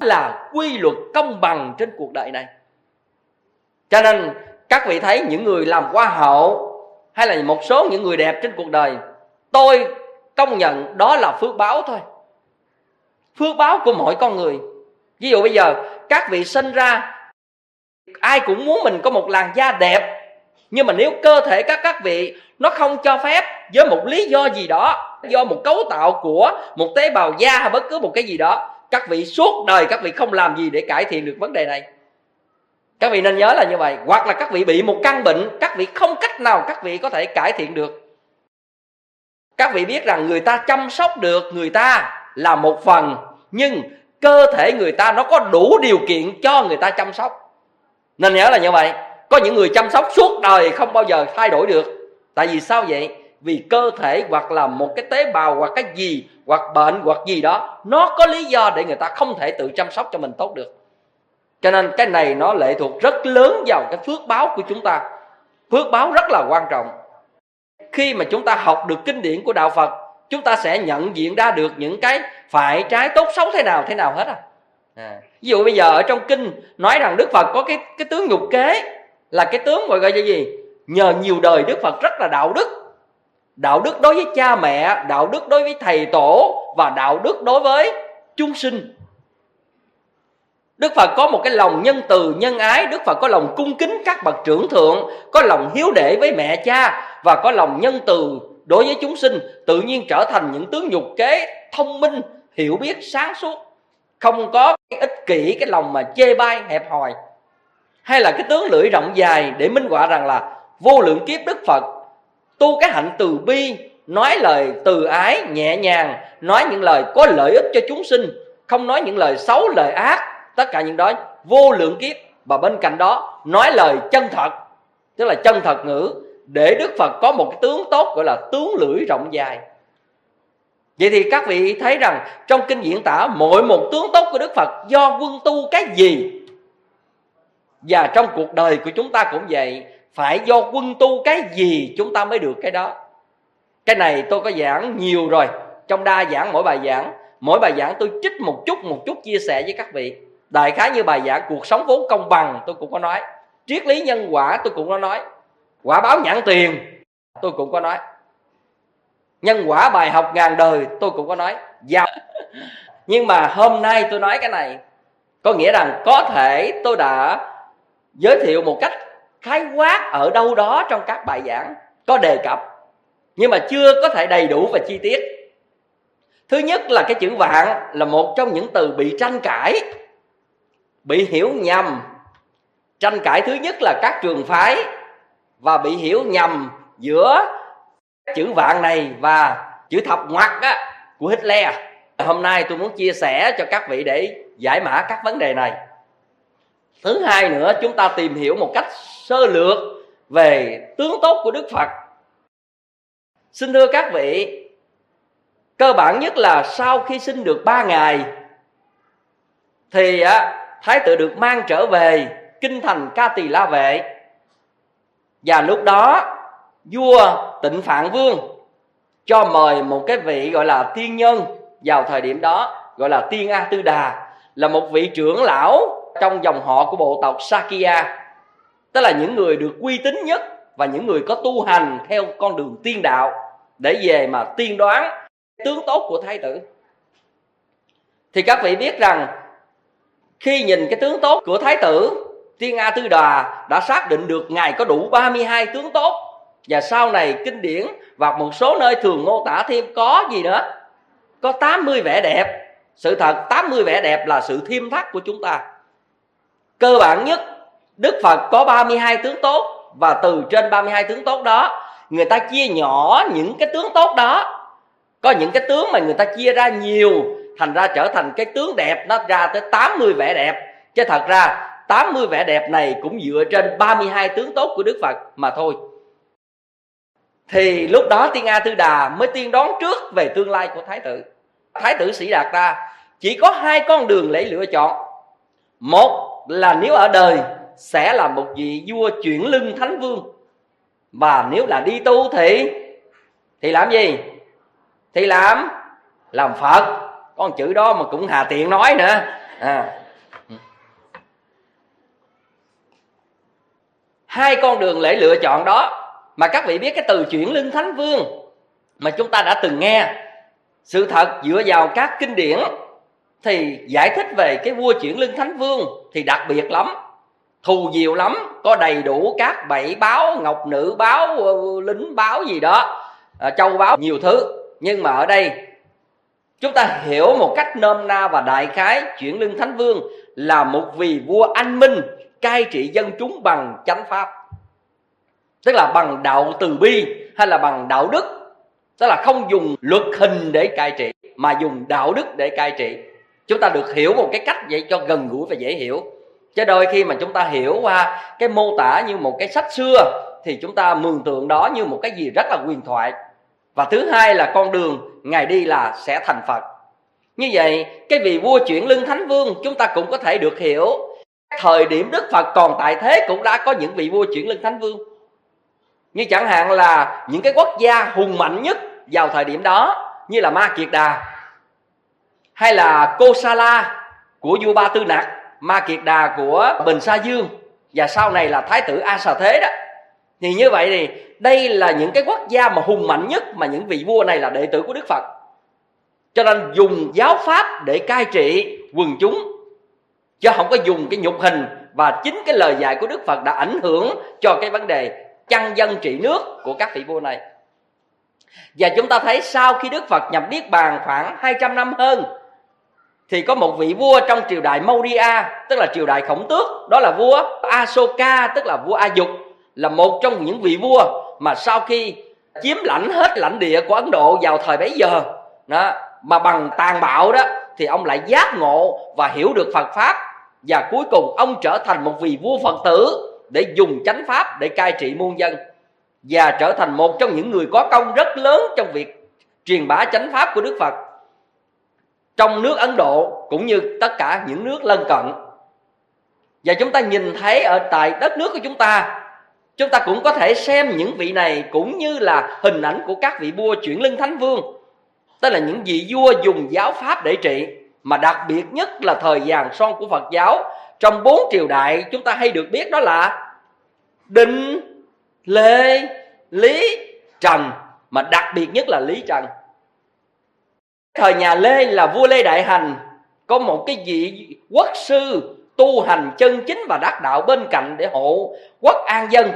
là quy luật công bằng trên cuộc đời này. Cho nên các vị thấy những người làm hoa hậu hay là một số những người đẹp trên cuộc đời, tôi công nhận đó là phước báo thôi. Phước báo của mỗi con người. Ví dụ bây giờ các vị sinh ra, ai cũng muốn mình có một làn da đẹp, nhưng mà nếu cơ thể các vị nó không cho phép với một lý do gì đó, do một cấu tạo của một tế bào da hay bất cứ một cái gì đó, các vị suốt đời các vị không làm gì để cải thiện được vấn đề này. Các vị nên nhớ là như vậy. Hoặc là các vị bị một căn bệnh, các vị không cách nào các vị có thể cải thiện được. Các vị biết rằng người ta chăm sóc được người ta là một phần, nhưng cơ thể người ta nó có đủ điều kiện cho người ta chăm sóc. Nên nhớ là như vậy. Có những người chăm sóc suốt đời không bao giờ thay đổi được. Tại vì sao vậy? Vì cơ thể hoặc là một cái tế bào hoặc cái gì, hoặc bệnh hoặc gì đó, nó có lý do để người ta không thể tự chăm sóc cho mình tốt được. Cho nên cái này nó lệ thuộc rất lớn vào cái phước báo của chúng ta. Phước báo rất là quan trọng. Khi mà chúng ta học được kinh điển của Đạo Phật, chúng ta sẽ nhận diện ra được những cái phải trái tốt xấu thế nào hết ví dụ bây giờ ở trong kinh nói rằng Đức Phật có cái tướng nhục kế, là cái tướng gọi là gì? Nhờ nhiều đời Đức Phật rất là đạo đức. Đạo đức đối với cha mẹ, đạo đức đối với thầy tổ, và đạo đức đối với chúng sinh. Đức Phật có một cái lòng nhân từ, nhân ái. Đức Phật có lòng cung kính các bậc trưởng thượng, có lòng hiếu đệ với mẹ cha, và có lòng nhân từ đối với chúng sinh. Tự nhiên trở thành những tướng nhục kế thông minh, hiểu biết, sáng suốt, không có cái ích kỷ, cái lòng mà chê bai, hẹp hòi. Hay là cái tướng lưỡi rộng dài để minh họa rằng là vô lượng kiếp Đức Phật tu cái hạnh từ bi, nói lời từ ái nhẹ nhàng, nói những lời có lợi ích cho chúng sinh, không nói những lời xấu, lời ác. Tất cả những đó vô lượng kiếp. Và bên cạnh đó nói lời chân thật, tức là chân thật ngữ, để Đức Phật có một cái tướng tốt gọi là tướng lưỡi rộng dài. Vậy thì các vị thấy rằng trong kinh diễn tả mỗi một tướng tốt của Đức Phật do quân tu cái gì. Và trong cuộc đời của chúng ta cũng vậy, phải do quân tu cái gì chúng ta mới được cái đó. Cái này tôi có giảng nhiều rồi. Trong đa giảng mỗi bài giảng tôi trích một chút chia sẻ với các vị. Đại khái như bài giảng cuộc sống vốn công bằng tôi cũng có nói, triết lý nhân quả tôi cũng có nói, quả báo nhãn tiền tôi cũng có nói, nhân quả bài học ngàn đời tôi cũng có nói. Nhưng mà hôm nay tôi nói cái này, có nghĩa rằng có thể tôi đã giới thiệu một cách khái quát ở đâu đó trong các bài giảng có đề cập, nhưng mà chưa có thể đầy đủ và chi tiết. Thứ nhất là cái chữ vạn là một trong những từ bị tranh cãi, bị hiểu nhầm. Tranh cãi thứ nhất là các trường phái, và bị hiểu nhầm giữa chữ vạn này và chữ thập ngoặc của Hitler. Hôm nay tôi muốn chia sẻ cho các vị để giải mã các vấn đề này. Thứ hai nữa, chúng ta tìm hiểu một cách sơ lược về tướng tốt của Đức Phật. Xin thưa các vị, cơ bản nhất là sau khi sinh được 3 ngày thì Thái tử được mang trở về kinh thành Ca Tỳ La Vệ. Và lúc đó vua Tịnh Phạn Vương cho mời một cái vị gọi là tiên nhân vào thời điểm đó, gọi là Tiên A Tư Đà, là một vị trưởng lão trong dòng họ của bộ tộc Sakya, tức là những người được uy tín nhất và những người có tu hành theo con đường tiên đạo, để về mà tiên đoán tướng tốt của thái tử. Thì các vị biết rằng khi nhìn cái tướng tốt của thái tử, Tiên A Tư Đà đã xác định được ngài có đủ 32 tướng tốt. Và sau này kinh điển và một số nơi thường mô tả thêm có gì nữa, có 80 vẻ đẹp. Sự thật 80 vẻ đẹp là sự thêm thắt của chúng ta. Cơ bản nhất, Đức Phật có 32 tướng tốt, và từ trên 32 tướng tốt đó, người ta chia nhỏ những cái tướng tốt đó. Có những cái tướng mà người ta chia ra nhiều, thành ra trở thành cái tướng đẹp, nó ra tới 80 vẻ đẹp. Chứ thật ra 80 vẻ đẹp này cũng dựa trên 32 tướng tốt của Đức Phật mà thôi. Thì lúc đó Tiên A Tư Đà mới tiên đoán trước về tương lai của thái tử. Thái tử Sĩ Đạt Ta chỉ có 2 con đường để lựa chọn. Một là nếu ở đời sẽ là một vị vua chuyển lưng thánh vương, và nếu là đi tu thì làm gì? Thì làm Phật. Con chữ đó mà cũng hà tiện nói nữa. Hai con đường để lựa chọn đó, mà các vị biết cái từ chuyển lưng thánh vương mà chúng ta đã từng nghe, sự thật dựa vào các kinh điển thì giải thích về cái vua chuyển lưng thánh vương thì đặc biệt lắm, thù nhiều lắm, có đầy đủ các bảy báo, ngọc nữ báo, lính báo gì đó, châu báo, nhiều thứ. Nhưng mà ở đây chúng ta hiểu một cách nôm na và đại khái, chuyển lưng thánh vương là một vị vua anh minh cai trị dân chúng bằng chánh pháp, tức là bằng đạo từ bi hay là bằng đạo đức, tức là không dùng luật hình để cai trị mà dùng đạo đức để cai trị. Chúng ta được hiểu một cái cách vậy cho gần gũi và dễ hiểu, chứ đôi khi mà chúng ta hiểu qua cái mô tả như một cái sách xưa thì chúng ta mường tượng đó như một cái gì rất là huyền thoại. Và thứ hai là con đường Ngài đi là sẽ thành Phật. Như vậy cái vị vua chuyển lưng thánh vương chúng ta cũng có thể được hiểu, thời điểm Đức Phật còn tại thế cũng đã có những vị vua chuyển lưng thánh vương. Như chẳng hạn là những cái quốc gia hùng mạnh nhất vào thời điểm đó, như là Ma Kiệt Đà hay là Kosala của vua Ba Tư Nặc, Ma Kiệt Đà của Bình Sa Dương, và sau này là Thái tử A Xà Thế đó. Thì như vậy thì đây là những cái quốc gia mà hùng mạnh nhất, mà những vị vua này là đệ tử của Đức Phật, cho nên dùng giáo pháp để cai trị quần chúng, chứ không có dùng cái nhục hình. Và chính cái lời dạy của Đức Phật đã ảnh hưởng cho cái vấn đề chăn dân trị nước của các vị vua này. Và chúng ta thấy sau khi Đức Phật nhập Niết Bàn khoảng 200 năm hơn, thì có một vị vua trong triều đại Maurya, tức là triều đại Khổng Tước, đó là vua Asoka, tức là vua A Dục, là một trong những vị vua mà sau khi chiếm lãnh hết lãnh địa của Ấn Độ vào thời bấy giờ đó, mà bằng tàn bạo đó, thì ông lại giác ngộ và hiểu được Phật Pháp, và cuối cùng ông trở thành một vị vua Phật tử để dùng chánh pháp để cai trị muôn dân, và trở thành một trong những người có công rất lớn trong việc truyền bá chánh pháp của Đức Phật trong nước Ấn Độ cũng như tất cả những nước lân cận. Và chúng ta nhìn thấy ở tại đất nước của chúng ta cũng có thể xem những vị này cũng như là hình ảnh của các vị vua chuyển lưng thánh vương, tức là những vị vua dùng giáo pháp để trị. Mà đặc biệt nhất là thời vàng son của Phật giáo, trong 4 triều đại chúng ta hay được biết đó là Định, Lê, Lý, Trần, mà đặc biệt nhất là Lý Trần. Thời nhà Lê là vua Lê Đại Hành, có một cái vị quốc sư tu hành chân chính và đắc đạo bên cạnh để hộ quốc an dân,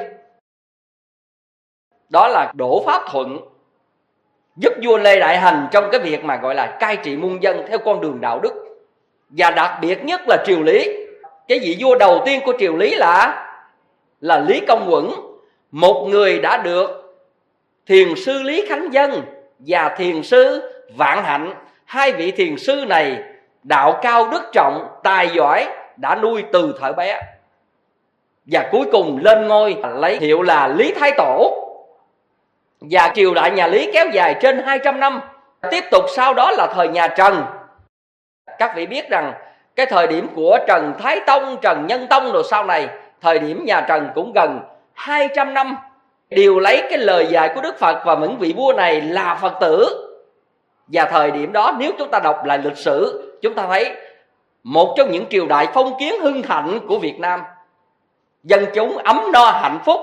đó là Đỗ Pháp Thuận, giúp vua Lê Đại Hành trong cái việc mà gọi là cai trị muôn dân theo con đường đạo đức. Và đặc biệt nhất là triều Lý, cái vị vua đầu tiên của triều Lý là Lý Công Uẩn, một người đã được thiền sư Lý Khánh Dân và thiền sư Vạn Hạnh, hai vị thiền sư này đạo cao đức trọng, tài giỏi, đã nuôi từ thuở bé, và cuối cùng lên ngôi lấy hiệu là Lý Thái Tổ. Và triều đại nhà Lý kéo dài trên 200 năm. Tiếp tục sau đó là thời nhà Trần. Các vị biết rằng cái thời điểm của Trần Thái Tông, Trần Nhân Tông rồi sau này, thời điểm nhà Trần cũng gần 200 năm, đều lấy cái lời dạy của Đức Phật và những vị vua này là Phật tử. Và thời điểm đó nếu chúng ta đọc lại lịch sử, chúng ta thấy một trong những triều đại phong kiến hưng thịnh của Việt Nam, dân chúng ấm no hạnh phúc.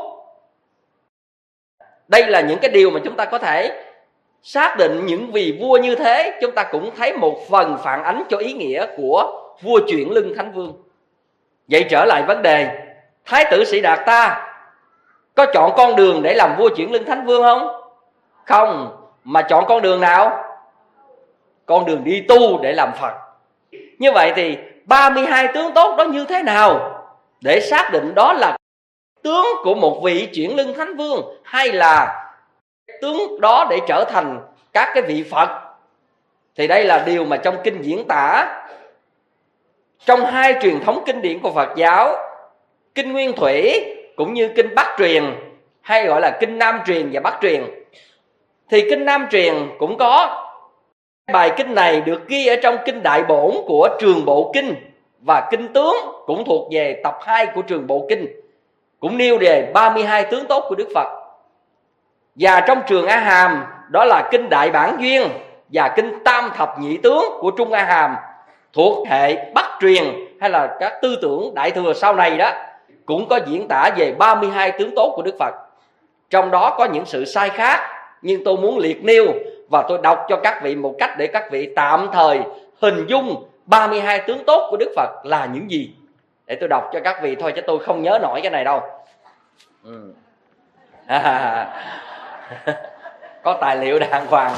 Đây là những cái điều mà chúng ta có thể xác định những vị vua như thế. Chúng ta cũng thấy một phần phản ánh cho ý nghĩa của vua chuyển lưng thánh vương. Vậy trở lại vấn đề, Thái tử Sĩ Đạt ta có chọn con đường để làm vua chuyển lưng thánh vương không? Không, mà chọn con đường nào? Con đường đi tu để làm Phật. Như vậy thì 32 tướng tốt đó như thế nào để xác định đó là tướng của một vị chuyển lưng thánh vương, hay là tướng đó để trở thành các cái vị Phật? Thì đây là điều mà trong kinh diễn tả trong hai truyền thống kinh điển của Phật giáo, kinh Nguyên Thủy cũng như kinh Bắc truyền, hay gọi là kinh Nam truyền và Bắc truyền. Thì kinh Nam truyền cũng có bài kinh này được ghi ở trong kinh Đại Bổn của Trường Bộ Kinh, và kinh Tướng cũng thuộc về tập 2 của Trường Bộ Kinh, cũng nêu đề 32 tướng tốt của Đức Phật. Và trong Trường A Hàm đó là kinh Đại Bản Duyên và kinh Tam Thập Nhị Tướng của Trung A Hàm, thuộc hệ Bắc truyền hay là các tư tưởng Đại thừa sau này đó cũng có diễn tả về 32 tướng tốt của Đức Phật. Trong đó có những sự sai khác, nhưng tôi muốn liệt nêu và tôi đọc cho các vị một cách để các vị tạm thời hình dung 32 tướng tốt của Đức Phật là những gì. Để tôi đọc cho các vị thôi, chứ tôi không nhớ nổi cái này đâu. Có tài liệu đàng hoàng.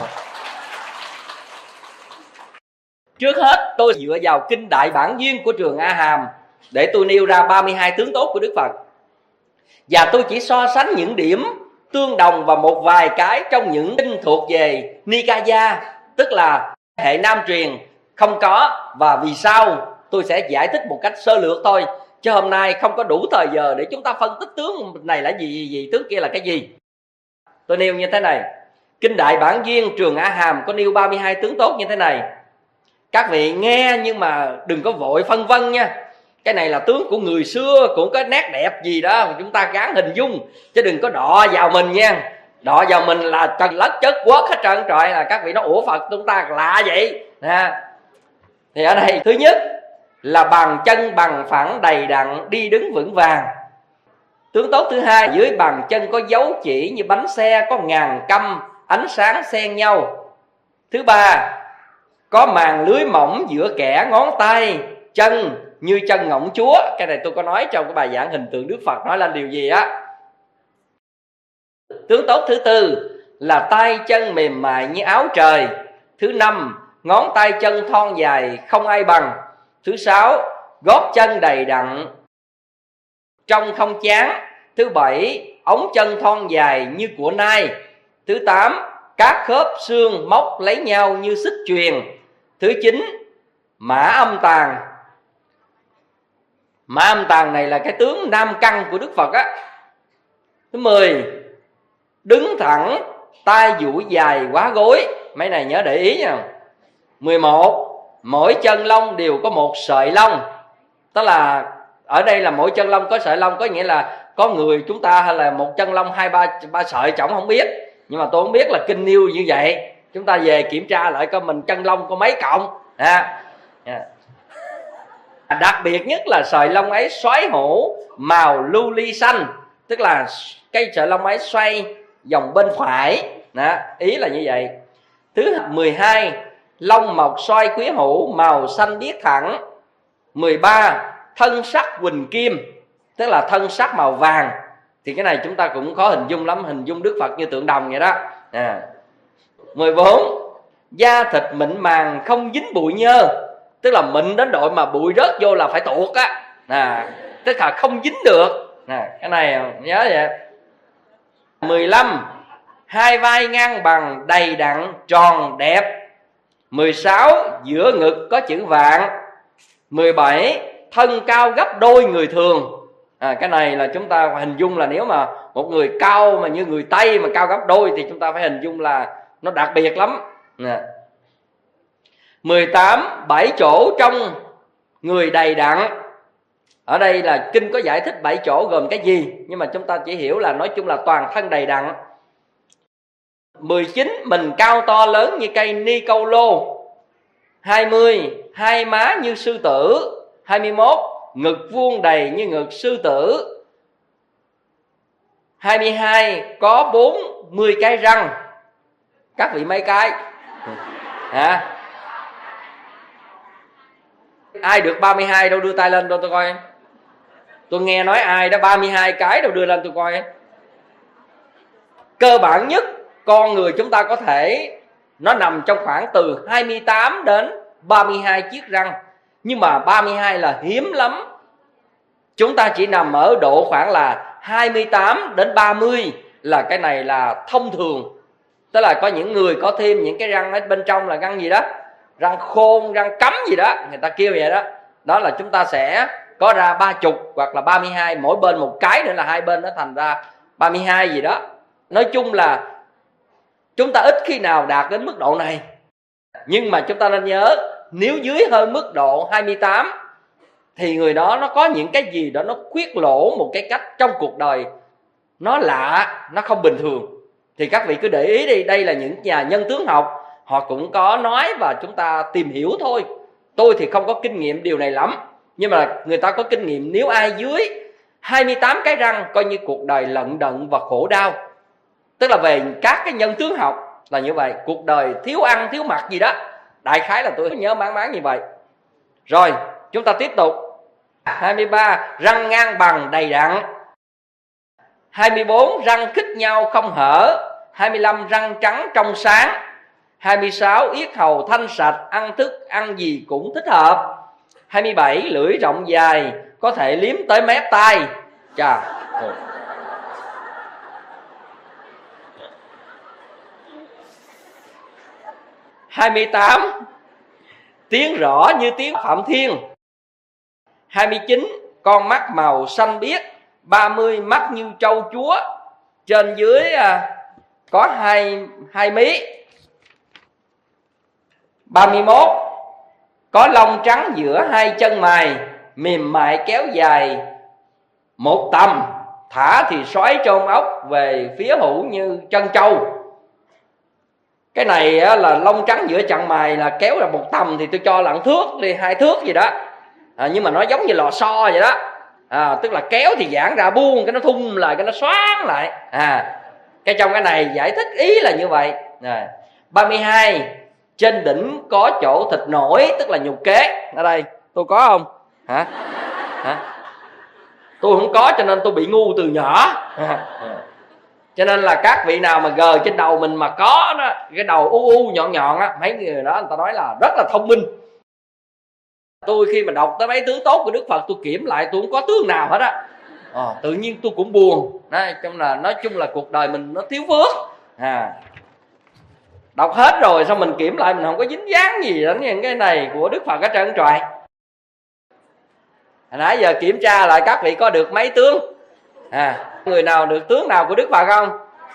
Trước hết tôi dựa vào kinh Đại Bản Duyên của Trường A Hàm để tôi nêu ra 32 tướng tốt của Đức Phật. Và tôi chỉ so sánh những điểm tương đồng và một vài cái trong những kinh thuộc về Nikaya, tức là hệ Nam truyền không có, và vì sao tôi sẽ giải thích một cách sơ lược thôi, chứ hôm nay không có đủ thời giờ để chúng ta phân tích tướng này là gì, tướng kia là cái gì. Tôi nêu như thế này. Kinh Đại Bản Duyên Trường A Hàm có nêu 32 tướng tốt như thế này. Các vị nghe nhưng mà đừng có vội phân vân nha. Cái này là tướng của người xưa, cũng có nét đẹp gì đó mà chúng ta gắng hình dung, chứ đừng có đọ vào mình nha. Đọ vào mình là trần lất chất quất hết trơn trọi, là các vị nói ủa Phật chúng ta lạ vậy. Thì ở đây thứ nhất là bàn chân bằng phẳng đầy đặn, đi đứng vững vàng. Tướng tốt thứ hai, dưới bàn chân có dấu chỉ như bánh xe, có ngàn căm ánh sáng xen nhau. Thứ ba, có màn lưới mỏng giữa kẻ ngón tay chân như chân ngỗng chúa. Cái này tôi có nói trong cái bài giảng hình tượng Đức Phật nói lên điều gì á. Tướng tốt thứ tư là tay chân mềm mại như áo trời. Thứ năm, ngón tay chân thon dài không ai bằng. Thứ sáu, gót chân đầy đặn trông không chán. Thứ bảy, ống chân thon dài như của nai. Thứ tám, các khớp xương móc lấy nhau như xích chuyền. Thứ chín, mã âm tàn. Mã âm tàn này là cái tướng nam căn của Đức Phật á. Thứ 10, đứng thẳng, tay duỗi dài quá gối. Mấy này nhớ để ý nha. 11, mỗi chân lông đều có một sợi lông. Tức là ở đây là mỗi chân lông có sợi lông, có nghĩa là có người chúng ta hay là một chân lông 2-3 sợi chổng không biết. Nhưng mà tôi không biết là kinh nêu như vậy. Chúng ta về kiểm tra lại coi mình chân lông có mấy cọng. Đặc biệt nhất là sợi lông ấy xoáy hổ màu lưu ly xanh, tức là cây sợi lông ấy xoay vòng bên phải. Ý là như vậy. Thứ 12, lông mọc xoay quý hữu màu xanh biếc thẳng. 13, thân sắc huỳnh kim, tức là thân sắc màu vàng. Thì cái này chúng ta cũng khó hình dung lắm, hình dung Đức Phật như tượng đồng vậy đó. 14, da thịt mịn màng không dính bụi nhơ, tức là mịn đến độ mà bụi rớt vô là phải tuột á, tức là không dính được. Cái này nhớ vậy. 15, hai vai ngang bằng đầy đặn tròn đẹp. 16, giữa ngực có chữ vạn. 17, thân cao gấp đôi người thường. Cái này là chúng ta hình dung là nếu mà một người cao mà như người Tây mà cao gấp đôi thì chúng ta phải hình dung là nó đặc biệt lắm. 18, 7 chỗ trong người đầy đặn. Ở đây là kinh có giải thích 7 chỗ gồm cái gì, nhưng mà chúng ta chỉ hiểu là nói chung là toàn thân đầy đặn. 19, mình cao to lớn như cây ni câu lô. 20, hai má như sư tử. 21, ngực vuông đầy như ngực sư tử. 22, có 40 cái răng. Các vị mấy cái? Ai được 32 đâu đưa tay lên đâu tôi coi. Tôi nghe nói ai đó 32 cái đâu đưa lên tôi coi. Cơ bản nhất con người chúng ta có thể nó nằm trong khoảng từ 28 đến 32 chiếc răng. Nhưng mà 32 là hiếm lắm. Chúng ta chỉ nằm ở độ khoảng là 28 đến 30 là cái này là thông thường. Tức là có những người có thêm những cái răng ở bên trong là răng gì đó, răng khôn, răng cắm gì đó, người ta kêu vậy đó. Đó là chúng ta sẽ có ra 30 hoặc là 32, mỗi bên một cái nữa là hai bên nó thành ra 32 gì đó. Nói chung là chúng ta ít khi nào đạt đến mức độ này. Nhưng mà chúng ta nên nhớ, nếu dưới hơn mức độ 28 thì người đó nó có những cái gì đó nó khuyết lỗ một cái cách trong cuộc đời nó lạ, nó không bình thường. Thì các vị cứ để ý đi, đây là những nhà nhân tướng học họ cũng có nói và chúng ta tìm hiểu thôi. Tôi thì không có kinh nghiệm điều này lắm, nhưng mà người ta có kinh nghiệm nếu ai dưới 28 cái răng coi như cuộc đời lận đận và khổ đau. Tức là về các cái nhân tướng học là như vậy, cuộc đời thiếu ăn thiếu mặc gì đó, đại khái là tôi nhớ máng máng như vậy. Rồi chúng ta tiếp tục. 23 răng ngang bằng đầy đặn. 24 răng khít nhau không hở. 25 răng trắng trong sáng. 26 yết hầu thanh sạch, ăn thức ăn gì cũng thích hợp. 27 lưỡi rộng dài, có thể liếm tới mép tai. Chà. 28 tiếng rõ như tiếng Phạm Thiên. 29 con mắt màu xanh biếc. 30 mắt như trâu chúa, trên dưới có hai mí. 31 có lông trắng giữa hai chân mày, mềm mại kéo dài một tầm, thả thì xoáy trôn ốc về phía hữu như chân trâu. Cái này là lông trắng giữa chân mày là kéo ra một tầm thì tôi cho là 1 thước đi 2 thước gì đó, nhưng mà nó giống như lò xo vậy đó. Tức là kéo thì giãn ra, buông cái nó thun lại, cái nó xoáng lại. Cái trong cái này giải thích ý là như vậy. 32 trên đỉnh có chỗ thịt nổi, tức là nhục kế. Ở đây tôi có không? Hả? Tôi không có cho nên tôi bị ngu từ nhỏ. Cho nên là các vị nào mà gờ trên đầu mình mà có đó, cái đầu u nhọn nhọn á, mấy người đó người ta nói là rất là thông minh. Tôi khi mà đọc tới mấy tướng tốt của Đức Phật, tôi kiểm lại tôi không có tướng nào hết á. Tự nhiên tôi cũng buồn. Nói chung là cuộc đời mình nó thiếu phước. Đọc hết rồi xong mình kiểm lại mình không có dính dáng gì đến những cái này của Đức Phật ở trơn trọi. Nãy giờ kiểm tra lại các vị có được mấy tướng? Người nào được tướng nào của Đức Phật không?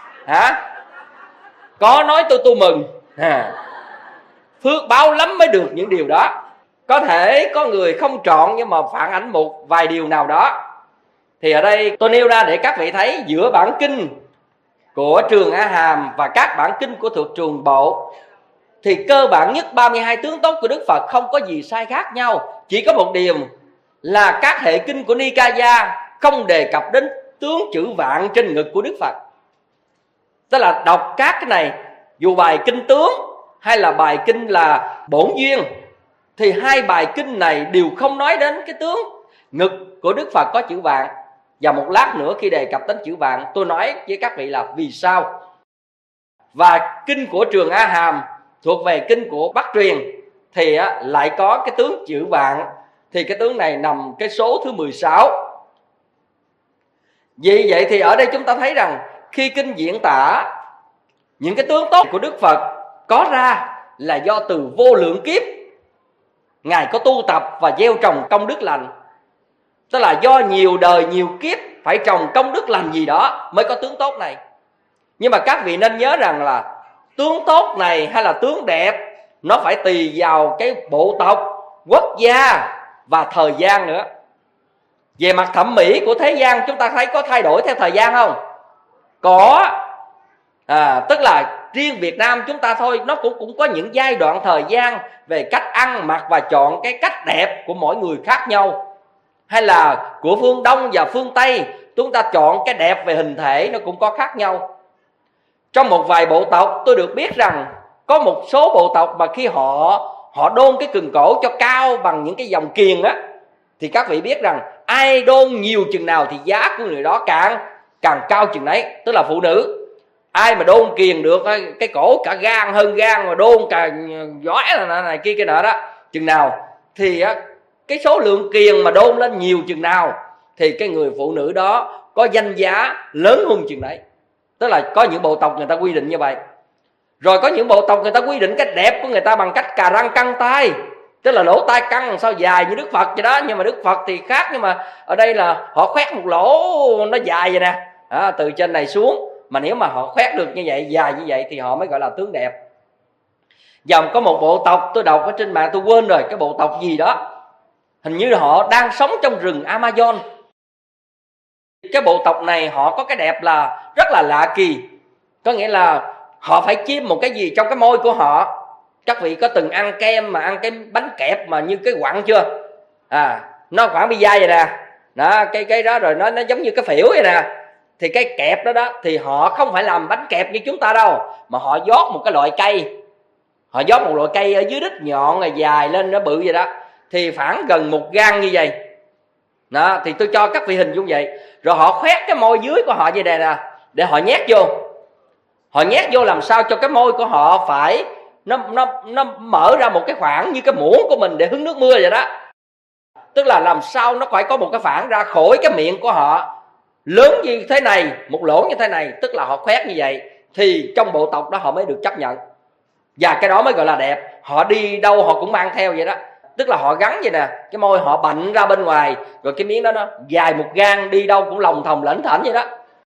Có nói tôi mừng. Phước báo lắm mới được những điều đó. Có thể có người không chọn nhưng mà phản ảnh một vài điều nào đó. Thì ở đây tôi nêu ra để các vị thấy giữa bản kinh của Trường A Hàm và các bản kinh của thuộc Trường Bộ thì cơ bản nhất 32 tướng tốt của Đức Phật không có gì sai khác nhau. Chỉ có một điều là các hệ kinh của Nikaya không đề cập đến tướng chữ vạn trên ngực của Đức Phật. Tức là đọc các cái này, dù bài kinh tướng hay là bài kinh là bổn duyên, thì hai bài kinh này đều không nói đến cái tướng ngực của Đức Phật có chữ vạn. Và một lát nữa khi đề cập đến chữ vạn, tôi nói với các vị là vì sao. Và kinh của Trường A Hàm thuộc về kinh của Bắc Truyền thì lại có cái tướng chữ vạn. Thì cái tướng này nằm cái số thứ 16. Vì vậy thì ở đây chúng ta thấy rằng khi kinh diễn tả những cái tướng tốt của Đức Phật có ra là do từ vô lượng kiếp Ngài có tu tập và gieo trồng công đức lành. Tức là do nhiều đời nhiều kiếp phải trồng công đức lành gì đó mới có tướng tốt này. Nhưng mà các vị nên nhớ rằng là tướng tốt này hay là tướng đẹp nó phải tùy vào cái bộ tộc, quốc gia và thời gian nữa. Về mặt thẩm mỹ của thế gian chúng ta thấy có thay đổi theo thời gian không? Có. Tức là riêng Việt Nam chúng ta thôi, nó cũng có những giai đoạn thời gian về cách ăn mặc và chọn cái cách đẹp của mỗi người khác nhau. Hay là của phương Đông và phương Tây, chúng ta chọn cái đẹp về hình thể nó cũng có khác nhau. Trong một vài bộ tộc tôi được biết rằng có một số bộ tộc mà khi họ đôn cái cần cổ cho cao bằng những cái dòng kiềng á, thì các vị biết rằng ai đôn nhiều chừng nào thì giá của người đó càng cao chừng đấy. Tức là phụ nữ, ai mà đôn kiềng được cái cổ cả gan hơn gan, mà đôn cả giói này kia cái nọ đó chừng nào thì cái số lượng kiềng mà đôn lên nhiều chừng nào thì cái người phụ nữ đó có danh giá lớn hơn chừng đấy. Tức là có những bộ tộc người ta quy định như vậy. Rồi có những bộ tộc người ta quy định cái đẹp của người ta bằng cách cà răng căng tay. Tức là lỗ tai căng sao dài như Đức Phật vậy đó. Nhưng mà Đức Phật thì khác. Nhưng mà ở đây là họ khoét một lỗ nó dài vậy nè, từ trên này xuống. Mà nếu mà họ khoét được như vậy, dài như vậy thì họ mới gọi là tướng đẹp. Và có một bộ tộc tôi đọc ở trên mạng tôi quên rồi, cái bộ tộc gì đó, hình như họ đang sống trong rừng Amazon. Cái bộ tộc này họ có cái đẹp là rất là lạ kỳ. Có nghĩa là họ phải chiêm một cái gì trong cái môi của họ. Các vị có từng ăn kem mà ăn cái bánh kẹp mà như cái quặng chưa? Nó khoảng bị dai vậy nè. Đó, cái đó rồi nó giống như cái phễu vậy nè. Thì cái kẹp đó đó thì họ không phải làm bánh kẹp như chúng ta đâu, mà họ dót một cái loại cây. Họ dót một loại cây ở dưới đít nhọn rồi dài lên nó bự vậy đó, thì khoảng gần 1 gang như vậy. Đó, thì tôi cho các vị hình dung vậy. Rồi họ khoét cái môi dưới của họ vậy nè, để họ nhét vô. Họ nhét vô làm sao cho cái môi của họ phải nó mở ra một cái khoảng như cái muỗng của mình để hứng nước mưa vậy đó. Tức là làm sao nó phải có một cái khoảng ra khỏi cái miệng của họ lớn như thế này, một lỗ như thế này. Tức là họ khoét như vậy thì trong bộ tộc đó họ mới được chấp nhận. Và cái đó mới gọi là đẹp. Họ đi đâu họ cũng mang theo vậy đó. Tức là họ gắn vậy nè, cái môi họ bạnh ra bên ngoài, rồi cái miếng đó nó dài 1 gang, đi đâu cũng lòng thòng lễnh thảnh vậy đó.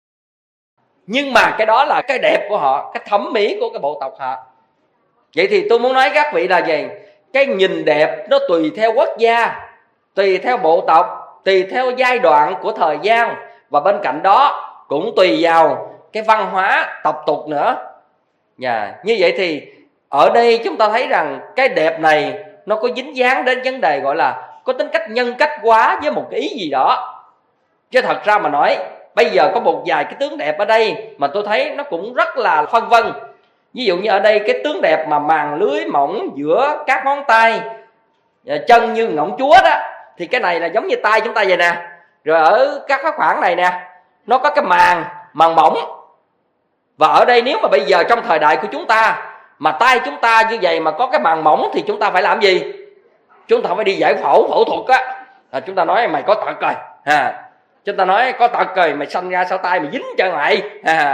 Nhưng mà cái đó là cái đẹp của họ, cái thẩm mỹ của cái bộ tộc họ. Vậy thì tôi muốn nói các vị là gì? Cái nhìn đẹp nó tùy theo quốc gia, tùy theo bộ tộc, tùy theo giai đoạn của thời gian, và bên cạnh đó cũng tùy vào cái văn hóa tập tục nữa. Như vậy thì ở đây chúng ta thấy rằng cái đẹp này nó có dính dáng đến vấn đề gọi là có tính cách nhân cách hóa với một cái ý gì đó. Chứ thật ra mà nói, bây giờ có một vài cái tướng đẹp ở đây mà tôi thấy nó cũng rất là phân vân. Ví dụ như ở đây cái tướng đẹp mà màn lưới mỏng giữa các ngón tay, chân như ngỗng chúa đó, thì cái này là giống như tay chúng ta vậy nè. Rồi ở các cái khoảng này nè, nó có cái màn mỏng. Và ở đây nếu mà bây giờ trong thời đại của chúng ta mà tay chúng ta như vậy mà có cái màn mỏng thì chúng ta phải làm gì? Chúng ta phải đi giải phẫu thuật á. Chúng ta nói mày có tật rồi. Chúng ta nói có tật rồi, mày sanh ra sao tay mày dính chân mày.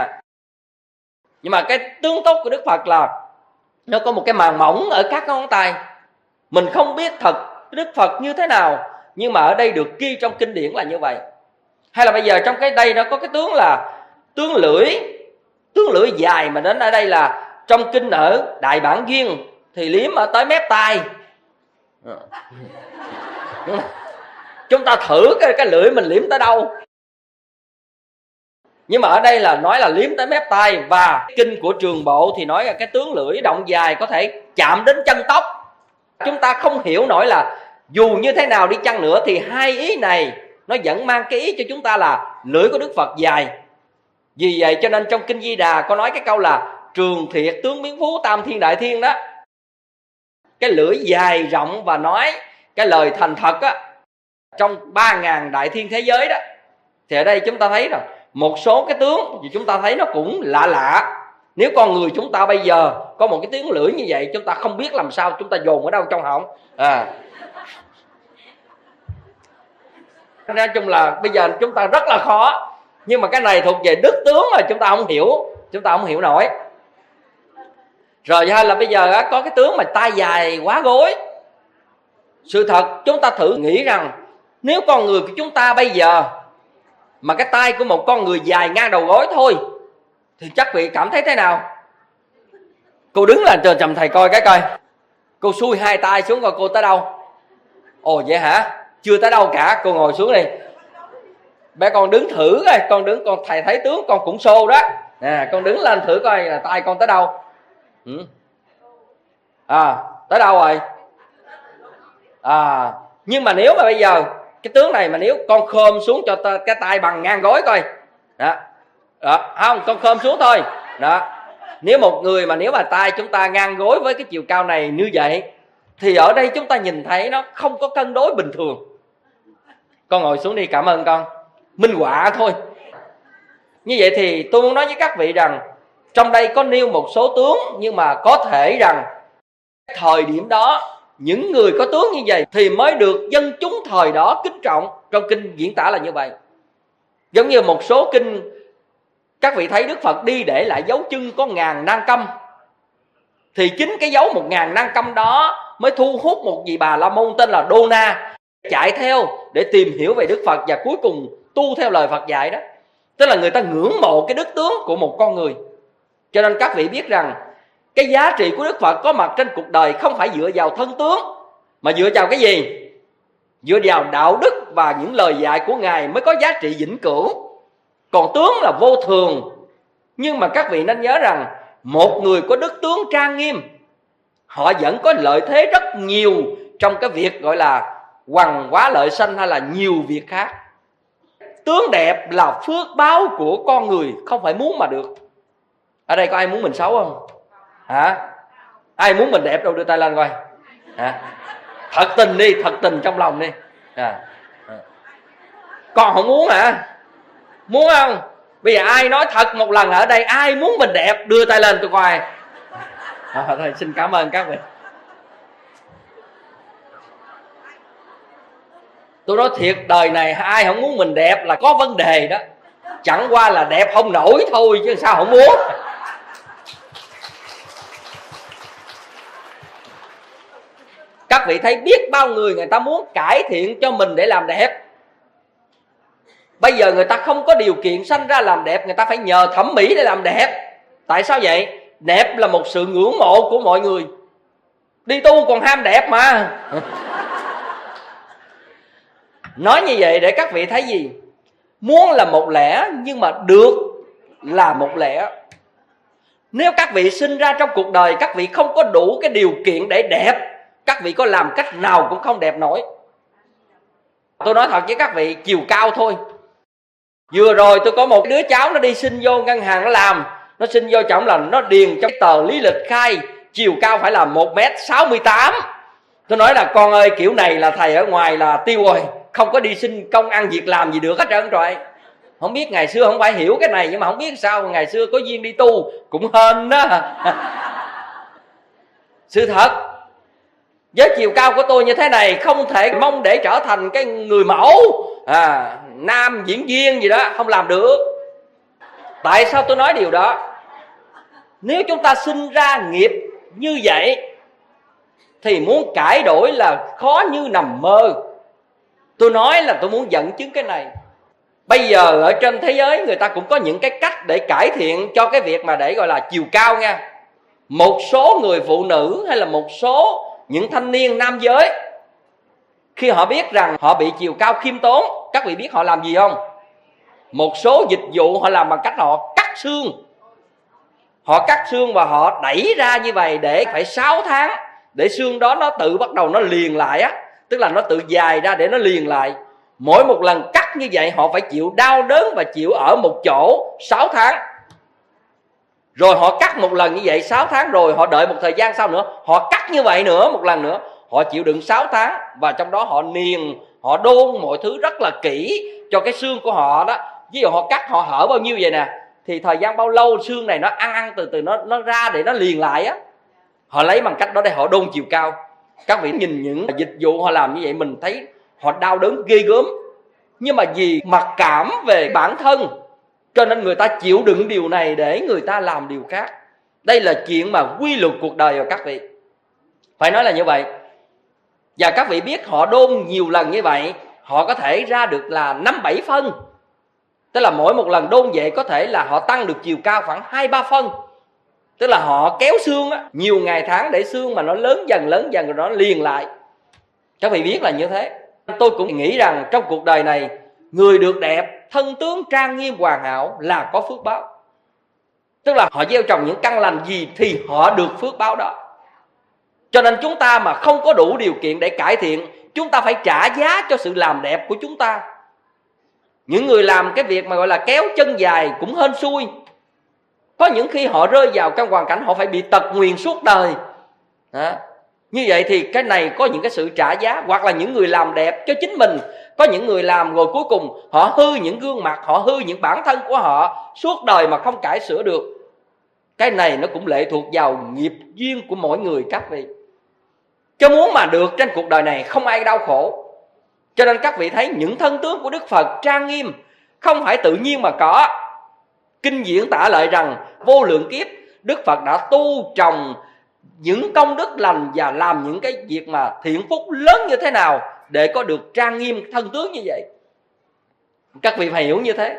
Nhưng mà cái tướng tốt của Đức Phật là nó có một cái màn mỏng ở các ngón tay. Mình không biết thật Đức Phật như thế nào, nhưng mà ở đây được ghi trong kinh điển là như vậy. Hay là bây giờ trong cái đây nó có cái tướng là tướng lưỡi dài, mà đến ở đây là trong kinh ở Đại Bản Duyên thì liếm ở tới mép tai. Chúng ta thử cái lưỡi mình liếm tới đâu. Nhưng mà ở đây là nói là liếm tới mép tai. Và kinh của Trường Bộ thì nói là cái tướng lưỡi động dài có thể chạm đến chân tóc. Chúng ta không hiểu nổi là dù như thế nào đi chăng nữa thì hai ý này nó vẫn mang cái ý cho chúng ta là lưỡi của Đức Phật dài. Vì vậy cho nên trong kinh Di Đà có nói cái câu là trường thiệt tướng biến phú tam thiên đại thiên đó. Cái lưỡi dài rộng và nói cái lời thành thật á, trong 3.000 đại thiên thế giới đó. Thì ở đây chúng ta thấy rồi, một số cái tướng thì chúng ta thấy nó cũng lạ lạ. Nếu con người chúng ta bây giờ có một cái tiếng lưỡi như vậy, chúng ta không biết làm sao chúng ta dồn ở đâu trong họng. Nói chung là bây giờ chúng ta rất là khó. Nhưng mà cái này thuộc về đức tướng mà chúng ta không hiểu nổi. Rồi hay là bây giờ có cái tướng mà tay dài quá gối. Sự thật chúng ta thử nghĩ rằng nếu con người của chúng ta bây giờ mà cái tay của một con người dài ngang đầu gối thôi thì chắc vị cảm thấy thế nào? Cô đứng lên cho chầm thầy coi cái coi. Cô xuôi hai tay xuống coi cô tới đâu. Ồ vậy hả? Chưa tới đâu cả, cô ngồi xuống đi. Bé con đứng thử coi, con thầy thấy tướng con cũng xô đó. Con đứng lên thử coi là tay con tới đâu. Tới đâu rồi? Nhưng mà nếu mà bây giờ cái tướng này mà nếu con khom xuống cho cái tay bằng ngang gối coi. Không, con khom xuống thôi. Đó. Nếu một người mà nếu mà tay chúng ta ngang gối với cái chiều cao này như vậy thì ở đây chúng ta nhìn thấy nó không có cân đối bình thường. Con ngồi xuống đi, cảm ơn con. Minh họa thôi. Như vậy thì tôi muốn nói với các vị rằng trong đây có nêu một số tướng, nhưng mà có thể rằng thời điểm đó những người có tướng như vậy thì mới được dân chúng thời đó kính trọng. Trong kinh diễn tả là như vậy. Giống như một số kinh các vị thấy Đức Phật đi để lại dấu chân có 1000 nang câm, thì chính cái dấu 1000 nang câm đó mới thu hút một vị Bà La Môn tên là Đô Na chạy theo để tìm hiểu về Đức Phật và cuối cùng tu theo lời Phật dạy đó. Tức là người ta ngưỡng mộ cái đức tướng của một con người. Cho nên các vị biết rằng cái giá trị của Đức Phật có mặt trên cuộc đời không phải dựa vào thân tướng, mà dựa vào cái gì? Dựa vào đạo đức và những lời dạy của Ngài mới có giá trị vĩnh cửu. Còn tướng là vô thường. Nhưng mà các vị nên nhớ rằng một người có đức tướng trang nghiêm họ vẫn có lợi thế rất nhiều trong cái việc gọi là hoằng hóa lợi sanh hay là nhiều việc khác. Tướng đẹp là phước báo của con người, không phải muốn mà được. Ở đây có ai muốn mình xấu không? Hả? Ai muốn mình đẹp đâu, đưa tay lên coi. Hả? Thật tình đi, thật tình trong lòng đi. Con không muốn hả? Muốn không? Bây giờ ai nói thật một lần ở đây, ai muốn mình đẹp, đưa tay lên tôi coi. Thôi, xin cảm ơn các vị. Tôi nói thiệt, đời này ai không muốn mình đẹp là có vấn đề đó. Chẳng qua là đẹp không nổi thôi chứ sao không muốn. Các vị thấy biết bao người ta muốn cải thiện cho mình để làm đẹp. Bây giờ người ta không có điều kiện sanh ra làm đẹp, người ta phải nhờ thẩm mỹ để làm đẹp. Tại sao vậy? Đẹp là một sự ngưỡng mộ của mọi người. Đi tu còn ham đẹp mà. Nói như vậy để các vị thấy gì? Muốn là một lẽ, nhưng mà được là một lẽ. Nếu các vị sinh ra trong cuộc đời, các vị không có đủ cái điều kiện để đẹp, các vị có làm cách nào cũng không đẹp nổi. Tôi nói thật với các vị, chiều cao thôi. Vừa rồi tôi có một đứa cháu nó đi xin vô ngân hàng nó làm. Nó xin vô trọng là nó điền trong tờ lý lịch khai chiều cao phải là 1m68. Tôi nói là con ơi, kiểu này là thầy ở ngoài là tiêu rồi, không có đi xin công ăn việc làm gì được hết trơn rồi. Không biết ngày xưa không phải hiểu cái này, nhưng mà không biết sao ngày xưa có duyên đi tu cũng hên đó. Sự thật, với chiều cao của tôi như thế này không thể mong để trở thành cái người mẫu, nam diễn viên gì đó, không làm được. Tại sao tôi nói điều đó? Nếu chúng ta sinh ra nghiệp như vậy thì muốn cải đổi là khó như nằm mơ. Tôi nói là tôi muốn dẫn chứng cái này. Bây giờ ở trên thế giới người ta cũng có những cái cách để cải thiện cho cái việc mà để gọi là chiều cao nha. Một số người phụ nữ hay là một số những thanh niên nam giới, khi họ biết rằng họ bị chiều cao khiêm tốn, các vị biết họ làm gì không? Một số dịch vụ họ làm bằng cách họ cắt xương. Họ cắt xương và họ đẩy ra như vậy để phải 6 tháng để xương đó nó tự bắt đầu nó liền lại á. Tức là nó tự dài ra để nó liền lại. Mỗi một lần cắt như vậy họ phải chịu đau đớn và chịu ở một chỗ 6 tháng. Rồi họ cắt một lần như vậy 6 tháng, rồi họ đợi một thời gian sau nữa họ cắt như vậy nữa, một lần nữa. Họ chịu đựng 6 tháng. Và trong đó họ niền, họ đôn mọi thứ rất là kỹ cho cái xương của họ đó. Ví dụ họ cắt họ hở bao nhiêu vậy nè, thì thời gian bao lâu xương này nó ăn từ từ nó ra để nó liền lại á. Họ lấy bằng cách đó để họ đôn chiều cao. Các vị nhìn những dịch vụ họ làm như vậy mình thấy họ đau đớn ghê gớm. Nhưng mà vì mặc cảm về bản thân cho nên người ta chịu đựng điều này để người ta làm điều khác. Đây là chuyện mà quy luật cuộc đời rồi các vị. Phải nói là như vậy. Và các vị biết họ đôn nhiều lần như vậy, họ có thể ra được là 5-7 phân. Tức là mỗi một lần đôn vậy có thể là họ tăng được chiều cao khoảng 2-3 phân. Tức là họ kéo xương á, nhiều ngày tháng để xương mà nó lớn dần rồi nó liền lại. Các vị biết là như thế. Tôi cũng nghĩ rằng trong cuộc đời này, người được đẹp, thân tướng trang nghiêm hoàn hảo là có phước báo. Tức là họ gieo trồng những căn lành gì thì họ được phước báo đó. Cho nên chúng ta mà không có đủ điều kiện để cải thiện, chúng ta phải trả giá cho sự làm đẹp của chúng ta. Những người làm cái việc mà gọi là kéo chân dài cũng hên xui. Có những khi họ rơi vào trong hoàn cảnh họ phải bị tật nguyền suốt đời đó. Như vậy thì cái này có những cái sự trả giá. Hoặc là những người làm đẹp cho chính mình, có những người làm rồi cuối cùng họ hư những gương mặt, họ hư những bản thân của họ suốt đời mà không cải sửa được. Cái này nó cũng lệ thuộc vào nghiệp duyên của mỗi người các vị. Chứ muốn mà được trên cuộc đời này không ai đau khổ. Cho nên các vị thấy những thân tướng của Đức Phật trang nghiêm không phải tự nhiên mà có. Kinh diễn tả lại rằng vô lượng kiếp Đức Phật đã tu trồng những công đức lành và làm những cái việc mà thiện phúc lớn như thế nào để có được trang nghiêm thân tướng như vậy. Các vị phải hiểu như thế.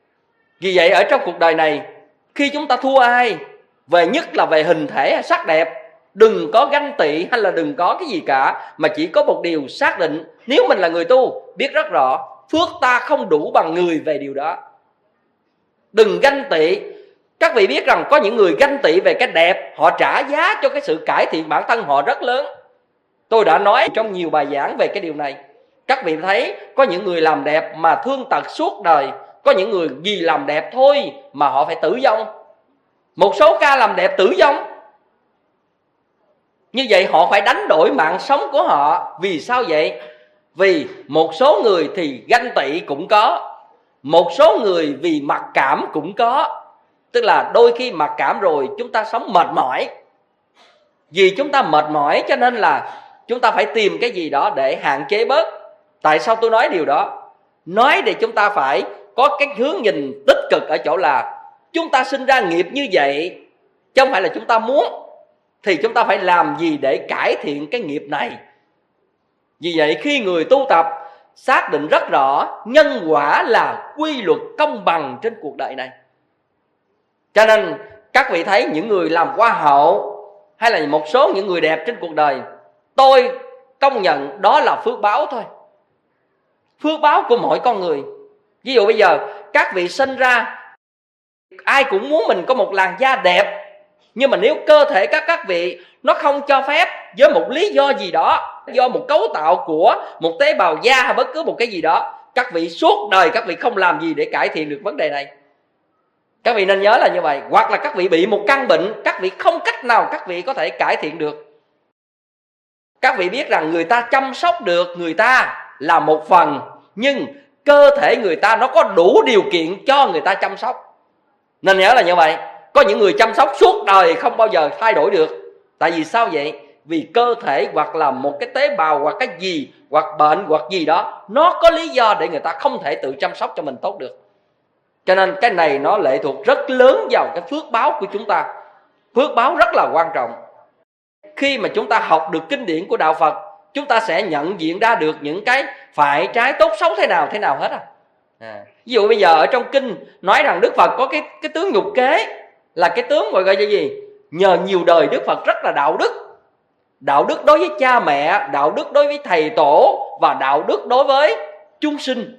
Vì vậy ở trong cuộc đời này, khi chúng ta thua ai, về nhất là về hình thể hay sắc đẹp, đừng có ganh tị hay là đừng có cái gì cả, mà chỉ có một điều xác định. Nếu mình là người tu, biết rất rõ phước ta không đủ bằng người về điều đó. Đừng ganh tị. Các vị biết rằng có những người ganh tị về cái đẹp, họ trả giá cho cái sự cải thiện bản thân họ rất lớn. Tôi đã nói trong nhiều bài giảng về cái điều này. Các vị thấy có những người làm đẹp mà thương tật suốt đời, có những người vì làm đẹp thôi mà họ phải tử vong. Một số ca làm đẹp tử vong. Như vậy họ phải đánh đổi mạng sống của họ. Vì sao vậy? Vì một số người thì ganh tị cũng có, một số người vì mặc cảm cũng có. Tức là đôi khi mặc cảm rồi chúng ta sống mệt mỏi. Vì chúng ta mệt mỏi cho nên là chúng ta phải tìm cái gì đó để hạn chế bớt. Tại sao tôi nói điều đó? Nói để chúng ta phải có cái hướng nhìn tích cực ở chỗ là chúng ta sinh ra nghiệp như vậy, chứ không phải là chúng ta muốn. Thì chúng ta phải làm gì để cải thiện cái nghiệp này. Vì vậy khi người tu tập xác định rất rõ nhân quả là quy luật công bằng trên cuộc đời này. Cho nên các vị thấy những người làm hoa hậu hay là một số những người đẹp trên cuộc đời, tôi công nhận đó là phước báo thôi. Phước báo của mỗi con người. Ví dụ bây giờ các vị sinh ra, ai cũng muốn mình có một làn da đẹp. Nhưng mà nếu cơ thể các vị nó không cho phép, với một lý do gì đó, do một cấu tạo của một tế bào da hay bất cứ một cái gì đó, các vị suốt đời các vị không làm gì để cải thiện được vấn đề này. Các vị nên nhớ là như vậy. Hoặc là các vị bị một căn bệnh, các vị không cách nào các vị có thể cải thiện được. Các vị biết rằng người ta chăm sóc được người ta là một phần, nhưng cơ thể người ta nó có đủ điều kiện cho người ta chăm sóc. Nên nhớ là như vậy. Có những người chăm sóc suốt đời không bao giờ thay đổi được. Tại vì sao vậy? Vì cơ thể hoặc là một cái tế bào hoặc cái gì, hoặc bệnh hoặc gì đó, nó có lý do để người ta không thể tự chăm sóc cho mình tốt được. Cho nên cái này nó lệ thuộc rất lớn vào cái phước báo của chúng ta. Phước báo rất là quan trọng. Khi mà chúng ta học được kinh điển của Đạo Phật, chúng ta sẽ nhận diện ra được những cái phải trái tốt xấu thế nào hết ví dụ bây giờ ở trong kinh nói rằng Đức Phật có cái tướng nhục kế, là cái tướng gọi là gì? Nhờ nhiều đời Đức Phật rất là đạo đức. Đạo đức đối với cha mẹ, đạo đức đối với thầy tổ, và đạo đức đối với chúng sinh.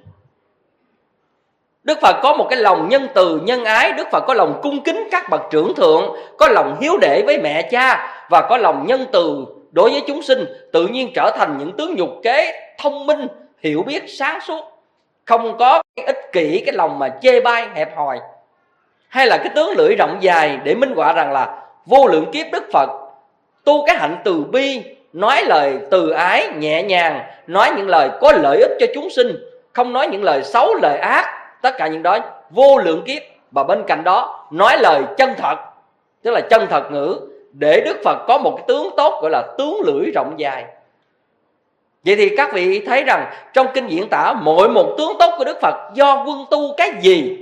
Đức Phật có một cái lòng nhân từ, nhân ái. Đức Phật có lòng cung kính các bậc trưởng thượng, có lòng hiếu đệ với mẹ cha, và có lòng nhân từ đối với chúng sinh. Tự nhiên trở thành những tướng nhục kế thông minh, hiểu biết, sáng suốt, không có cái ích kỷ, cái lòng mà chê bai, hẹp hòi. Hay là cái tướng lưỡi rộng dài để minh họa rằng là vô lượng kiếp Đức Phật tu cái hạnh từ bi, nói lời từ ái nhẹ nhàng, nói những lời có lợi ích cho chúng sinh, không nói những lời xấu, lời ác. Tất cả những đó vô lượng kiếp. Và bên cạnh đó nói lời chân thật, tức là chân thật ngữ, để Đức Phật có một cái tướng tốt gọi là tướng lưỡi rộng dài. Vậy thì các vị thấy rằng trong kinh diễn tả mỗi một tướng tốt của Đức Phật do quân tu cái gì.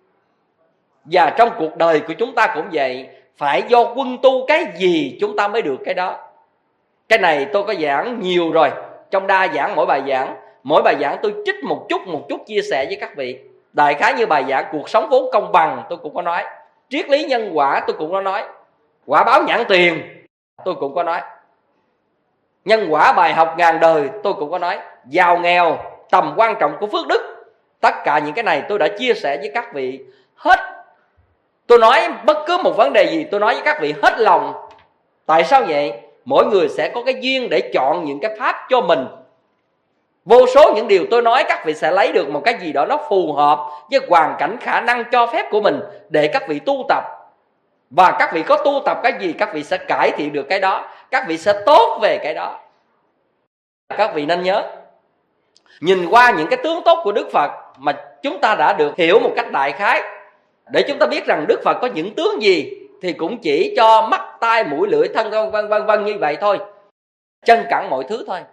Và trong cuộc đời của chúng ta cũng vậy, phải do quân tu cái gì chúng ta mới được cái đó. Cái này tôi có giảng nhiều rồi, trong đa giảng mỗi bài giảng tôi trích một chút chia sẻ với các vị. Đại khái như bài giảng cuộc sống vốn công bằng tôi cũng có nói, triết lý nhân quả tôi cũng có nói, quả báo nhãn tiền tôi cũng có nói, nhân quả bài học ngàn đời tôi cũng có nói, giàu nghèo, tầm quan trọng của phước đức. Tất cả những cái này tôi đã chia sẻ với các vị hết. Tôi nói bất cứ một vấn đề gì tôi nói với các vị hết lòng. Tại sao vậy? Mỗi người sẽ có cái duyên để chọn những cái pháp cho mình. Vô số những điều tôi nói các vị sẽ lấy được một cái gì đó nó phù hợp với hoàn cảnh, khả năng cho phép của mình để các vị tu tập. Và các vị có tu tập cái gì các vị sẽ cải thiện được cái đó, các vị sẽ tốt về cái đó. Các vị nên nhớ, nhìn qua những cái tướng tốt của Đức Phật mà chúng ta đã được hiểu một cách đại khái, để chúng ta biết rằng Đức Phật có những tướng gì, thì cũng chỉ cho mắt, tai, mũi, lưỡi, thân vân vân như vậy thôi, chân cẳng mọi thứ thôi.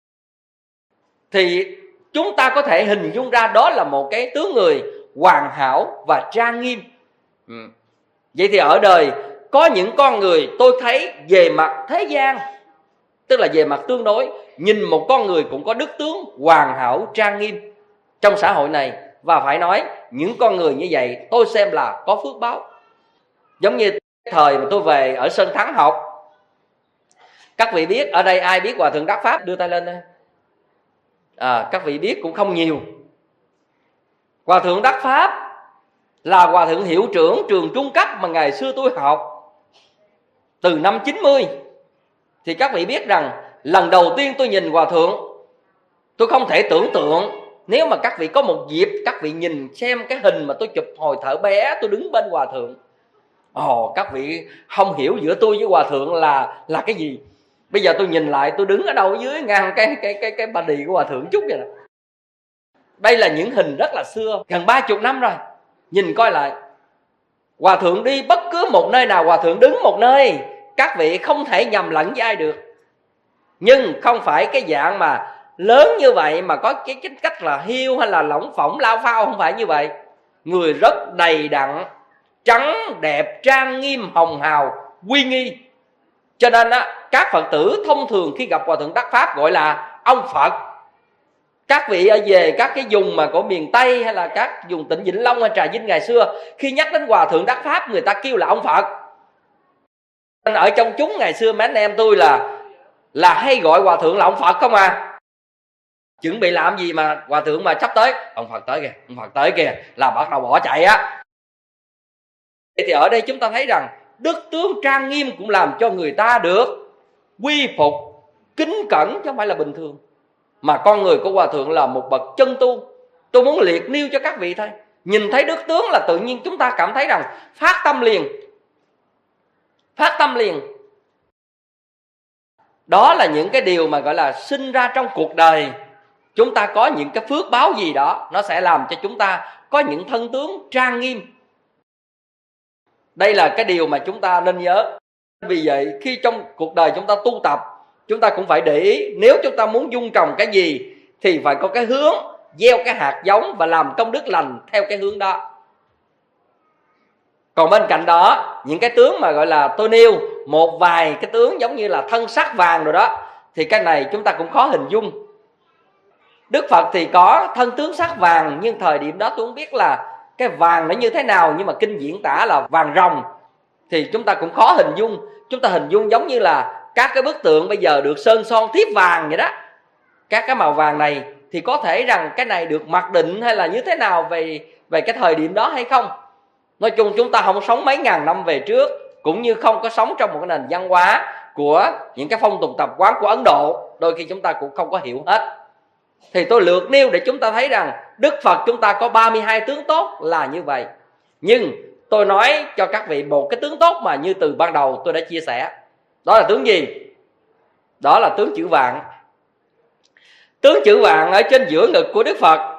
Thì chúng ta có thể hình dung ra đó là một cái tướng người hoàn hảo và trang nghiêm. Vậy thì ở đời có những con người tôi thấy về mặt thế gian, tức là về mặt tương đối, nhìn một con người cũng có đức tướng hoàn hảo trang nghiêm trong xã hội này. Và phải nói những con người như vậy tôi xem là có phước báo. Giống như thời mà tôi về ở Sơn Thắng học, các vị biết ở đây ai biết Hòa Thượng Đắc Pháp đưa tay lên đây. Các vị biết cũng không nhiều. Hòa Thượng Đắc Pháp là hòa thượng hiệu trưởng trường trung cấp mà ngày xưa tôi học từ năm 90. Thì các vị biết rằng lần đầu tiên tôi nhìn hòa thượng, tôi không thể tưởng tượng. Nếu mà các vị có một dịp các vị nhìn xem cái hình mà tôi chụp hồi thở bé tôi đứng bên hòa thượng, các vị không hiểu giữa tôi với hòa thượng là cái gì. Bây giờ tôi nhìn lại tôi đứng ở đâu dưới ngang cái bà đì của hòa thượng chút vậy nè. Đây là những hình rất là xưa, gần 30 năm rồi. Nhìn coi lại, hòa thượng đi bất cứ một nơi nào, hòa thượng đứng một nơi, các vị không thể nhầm lẫn với ai được. Nhưng không phải cái dạng mà lớn như vậy mà có cái cách là hiu hay là lỏng phỏng lao phao, không phải như vậy. Người rất đầy đặn, trắng đẹp, trang nghiêm, hồng hào, uy nghi. Cho nên các Phật tử thông thường khi gặp hòa thượng đắc pháp gọi là ông Phật. Các vị về các cái vùng mà của miền Tây hay là các vùng tỉnh Vĩnh Long hay Trà Vinh ngày xưa, khi nhắc đến hòa thượng đắc pháp người ta kêu là ông Phật. Ở trong chúng ngày xưa mấy anh em tôi là hay gọi hòa thượng là ông Phật không à. Chuẩn bị làm gì mà hòa thượng mà sắp tới, ông Phật tới kìa, ông Phật tới kìa, là bắt đầu bỏ chạy á. Thì ở đây chúng ta thấy rằng đức tướng trang nghiêm cũng làm cho người ta được quy phục, kính cẩn, chứ không phải là bình thường. Mà con người của hòa thượng là một bậc chân tu. Tôi muốn liệt nêu cho các vị thôi. Nhìn thấy đức tướng là tự nhiên chúng ta cảm thấy rằng phát tâm liền. Phát tâm liền. Đó là những cái điều mà gọi là sinh ra trong cuộc đời. Chúng ta có những cái phước báo gì đó, nó sẽ làm cho chúng ta có những thân tướng trang nghiêm. Đây là cái điều mà chúng ta nên nhớ. Vì vậy khi trong cuộc đời chúng ta tu tập, chúng ta cũng phải để ý. Nếu chúng ta muốn dung trồng cái gì thì phải có cái hướng, gieo cái hạt giống và làm công đức lành theo cái hướng đó. Còn bên cạnh đó, những cái tướng mà gọi là tôi nêu một vài cái tướng giống như là thân sắc vàng rồi đó, thì cái này chúng ta cũng khó hình dung. Đức Phật thì có thân tướng sắc vàng, nhưng thời điểm đó tôi không biết là cái vàng nó như thế nào, nhưng mà kinh diễn tả là vàng ròng, thì chúng ta cũng khó hình dung. Chúng ta hình dung giống như là các cái bức tượng bây giờ được sơn son thiếp vàng vậy đó. Các cái màu vàng này thì có thể rằng cái này được mặc định hay là như thế nào về cái thời điểm đó hay không. Nói chung chúng ta không sống mấy ngàn năm về trước, cũng như không có sống trong một cái nền văn hóa của những cái phong tục tập quán của Ấn Độ, đôi khi chúng ta cũng không có hiểu hết. Thì tôi lược nêu để chúng ta thấy rằng Đức Phật chúng ta có 32 tướng tốt là như vậy. Nhưng tôi nói cho các vị một cái tướng tốt mà như từ ban đầu tôi đã chia sẻ. Đó là tướng gì? Đó là tướng chữ vạn. Tướng chữ vạn ở trên giữa ngực của Đức Phật,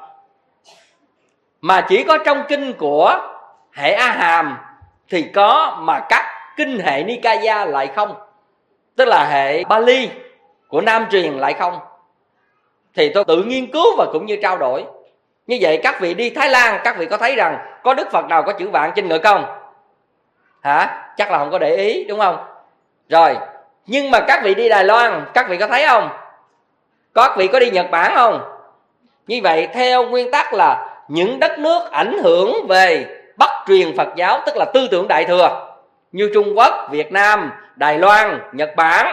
mà chỉ có trong kinh của hệ A Hàm thì có, mà các kinh hệ Nikaya lại không. Tức là hệ Bali của Nam truyền lại không. Thì tôi tự nghiên cứu và cũng như trao đổi. Như vậy các vị đi Thái Lan, các vị có thấy rằng có Đức Phật nào có chữ vạn trên ngực không? Hả? Chắc là không có để ý, đúng không? Rồi, nhưng mà các vị đi Đài Loan, các vị có thấy không? Các vị có đi Nhật Bản không? Như vậy theo nguyên tắc là những đất nước ảnh hưởng về Bắc truyền Phật giáo, tức là tư tưởng Đại thừa, như Trung Quốc, Việt Nam, Đài Loan, Nhật Bản,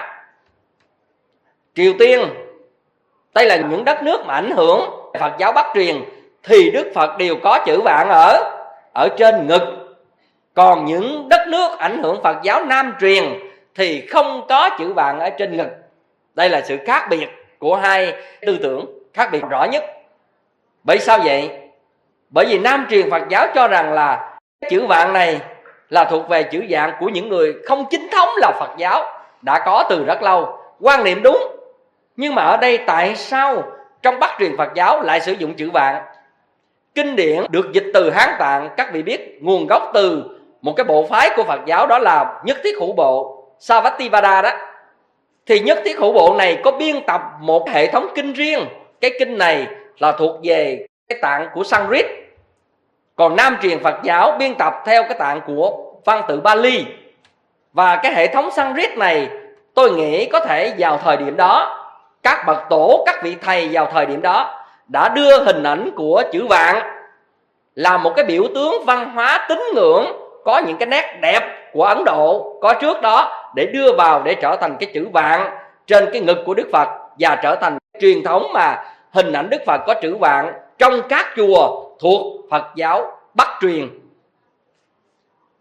Triều Tiên, đây là những đất nước mà ảnh hưởng Phật giáo Bắc truyền, thì Đức Phật đều có chữ vạn ở trên ngực. Còn những đất nước ảnh hưởng Phật giáo Nam truyền thì không có chữ vạn ở trên ngực. Đây là sự khác biệt của hai tư tưởng, khác biệt rõ nhất. Bởi sao vậy? Bởi vì Nam truyền Phật giáo cho rằng là chữ vạn này là thuộc về chữ vạn của những người không chính thống là Phật giáo, đã có từ rất lâu, quan niệm đúng. Nhưng mà ở đây tại sao trong Bắc truyền Phật giáo lại sử dụng chữ vạn? Kinh điển được dịch từ Hán Tạng, các vị biết nguồn gốc từ một cái bộ phái của Phật giáo, đó là Nhất Thiết Hữu Bộ, Savattivada đó. Thì Nhất Thiết Hữu Bộ này có biên tập một hệ thống kinh riêng. Cái kinh này là thuộc về cái tạng của Sanskrit. Còn Nam truyền Phật giáo biên tập theo cái tạng của văn tự Bali. Và cái hệ thống Sanskrit này tôi nghĩ có thể vào thời điểm đó, các bậc tổ, các vị thầy vào thời điểm đó đã đưa hình ảnh của chữ vạn là một cái biểu tướng văn hóa tín ngưỡng, có những cái nét đẹp của Ấn Độ có trước đó, để đưa vào để trở thành cái chữ vạn trên cái ngực của Đức Phật, và trở thành truyền thống mà hình ảnh Đức Phật có chữ vạn trong các chùa thuộc Phật giáo Bắc truyền.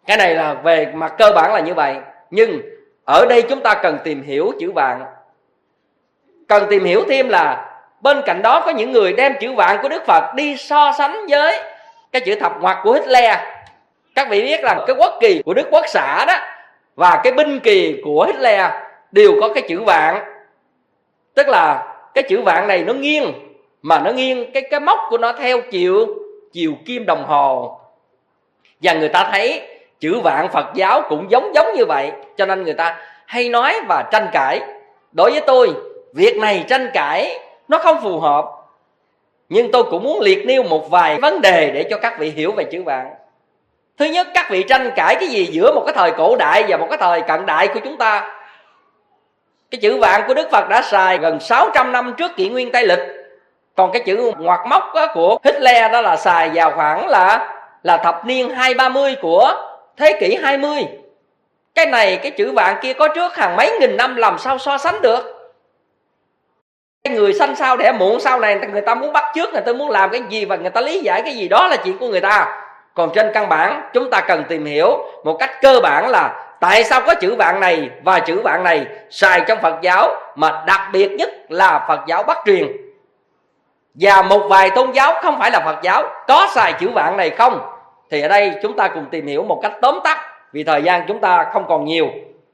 Cái này là về mặt cơ bản là như vậy. Nhưng ở đây chúng ta cần tìm hiểu chữ vạn. Cần tìm hiểu thêm là bên cạnh đó có những người đem chữ vạn của Đức Phật đi so sánh với cái chữ thập ngoặc của Hitler. Các vị biết rằng cái quốc kỳ của Đức Quốc xã đó và cái binh kỳ của Hitler đều có cái chữ vạn. Tức là cái chữ vạn này nó nghiêng, mà nó nghiêng cái móc của nó theo chiều kim đồng hồ. Và người ta thấy chữ vạn Phật giáo cũng giống như vậy, cho nên người ta hay nói và tranh cãi. Đối với tôi, việc này tranh cãi nó không phù hợp, nhưng tôi cũng muốn liệt nêu một vài vấn đề để cho các vị hiểu về chữ vạn. Thứ nhất, các vị tranh cãi cái gì giữa một cái thời cổ đại và một cái thời cận đại của chúng ta? Cái chữ vạn của Đức Phật đã xài gần 600 năm trước kỷ nguyên Tây lịch. Còn cái chữ ngoặc móc của Hitler đó là xài vào khoảng là thập niên 20-30 của thế kỷ 20. Cái này, cái chữ vạn kia có trước hàng mấy nghìn năm, làm sao so sánh được? Cái người sanh sao đẻ muộn sau này người ta muốn bắt chước, người ta muốn làm cái gì và người ta lý giải cái gì đó là chuyện của người ta. Còn trên căn bản chúng ta cần tìm hiểu một cách cơ bản là tại sao có chữ vạn này và chữ vạn này xài trong Phật giáo, mà đặc biệt nhất là Phật giáo Bắc truyền. Và một vài tôn giáo không phải là Phật giáo có xài chữ vạn này không? Thì ở đây chúng ta cùng tìm hiểu một cách tóm tắt, vì thời gian chúng ta không còn nhiều.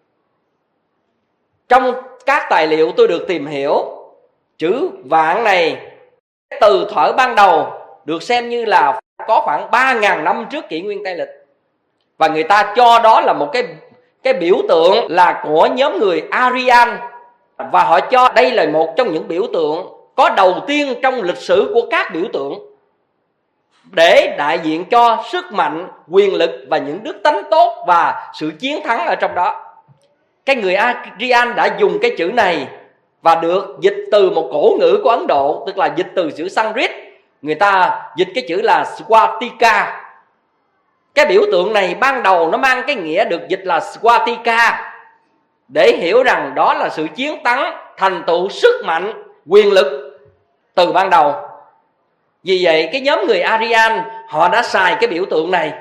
Trong các tài liệu tôi được tìm hiểu, chữ vạn này từ thuở ban đầu được xem như là có khoảng 3.000 năm trước kỷ nguyên Tây lịch. Và người ta cho đó là một cái biểu tượng là của nhóm người Aryan. Và họ cho đây là một trong những biểu tượng có đầu tiên trong lịch sử của các biểu tượng, để đại diện cho sức mạnh, quyền lực và những đức tánh tốt và sự chiến thắng ở trong đó. Cái người Aryan đã dùng cái chữ này và được dịch từ một cổ ngữ của Ấn Độ, tức là dịch từ chữ Sanskrit. Người ta dịch cái chữ là Swatika. Cái biểu tượng này ban đầu nó mang cái nghĩa được dịch là Swatika, để hiểu rằng đó là sự chiến thắng, thành tựu sức mạnh, quyền lực từ ban đầu. Vì vậy cái nhóm người Aryan họ đã xài cái biểu tượng này.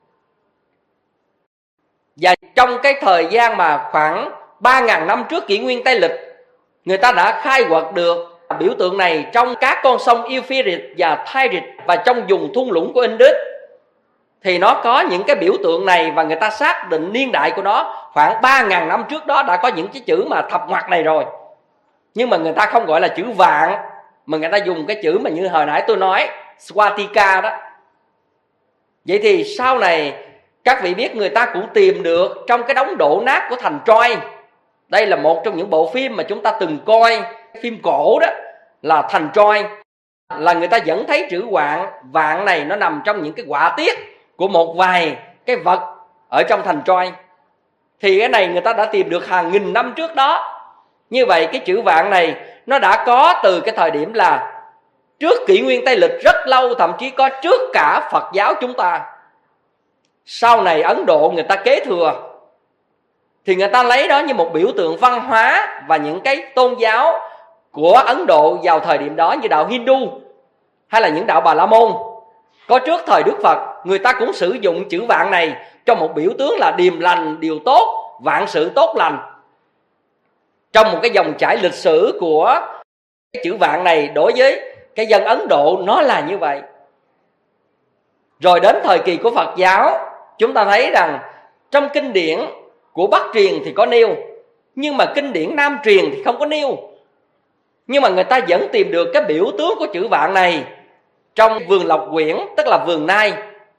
Và trong cái thời gian mà khoảng 3.000 năm trước kỷ nguyên Tây lịch, người ta đã khai quật được biểu tượng này trong các con sông Euphrates và Tigris và trong vùng thung lũng của Indus. Thì nó có những cái biểu tượng này và người ta xác định niên đại của nó khoảng 3.000 năm trước đó đã có những cái chữ mà thập ngoặc này rồi. Nhưng mà người ta không gọi là chữ vạn, mà người ta dùng cái chữ mà như hồi nãy tôi nói, Swatika đó. Vậy thì sau này các vị biết người ta cũng tìm được trong cái đống đổ nát của thành Troy. Đây là một trong những bộ phim mà chúng ta từng coi, phim cổ đó, là thành Troy. Là người ta vẫn thấy chữ vạn này nó nằm trong những cái họa tiết của một vài cái vật ở trong thành Troy. Thì cái này người ta đã tìm được hàng nghìn năm trước đó. Như vậy cái chữ vạn này nó đã có từ cái thời điểm là trước kỷ nguyên Tây lịch rất lâu, thậm chí có trước cả Phật giáo chúng ta. Sau này Ấn Độ người ta kế thừa, thì người ta lấy đó như một biểu tượng văn hóa và những cái tôn giáo của Ấn Độ vào thời điểm đó, như đạo Hindu hay là những đạo Bà La Môn có trước thời Đức Phật. Người ta cũng sử dụng chữ vạn này cho một biểu tướng là điềm lành, điều tốt, vạn sự tốt lành. Trong một cái dòng chảy lịch sử của cái chữ vạn này đối với cái dân Ấn Độ nó là như vậy. Rồi đến thời kỳ của Phật giáo, chúng ta thấy rằng trong kinh điển của Bắc truyền thì có nêu, nhưng mà kinh điển Nam truyền thì không có nêu. Nhưng mà người ta vẫn tìm được cái biểu tướng của chữ vạn này trong vườn Lộc Quyển, tức là vườn Nai.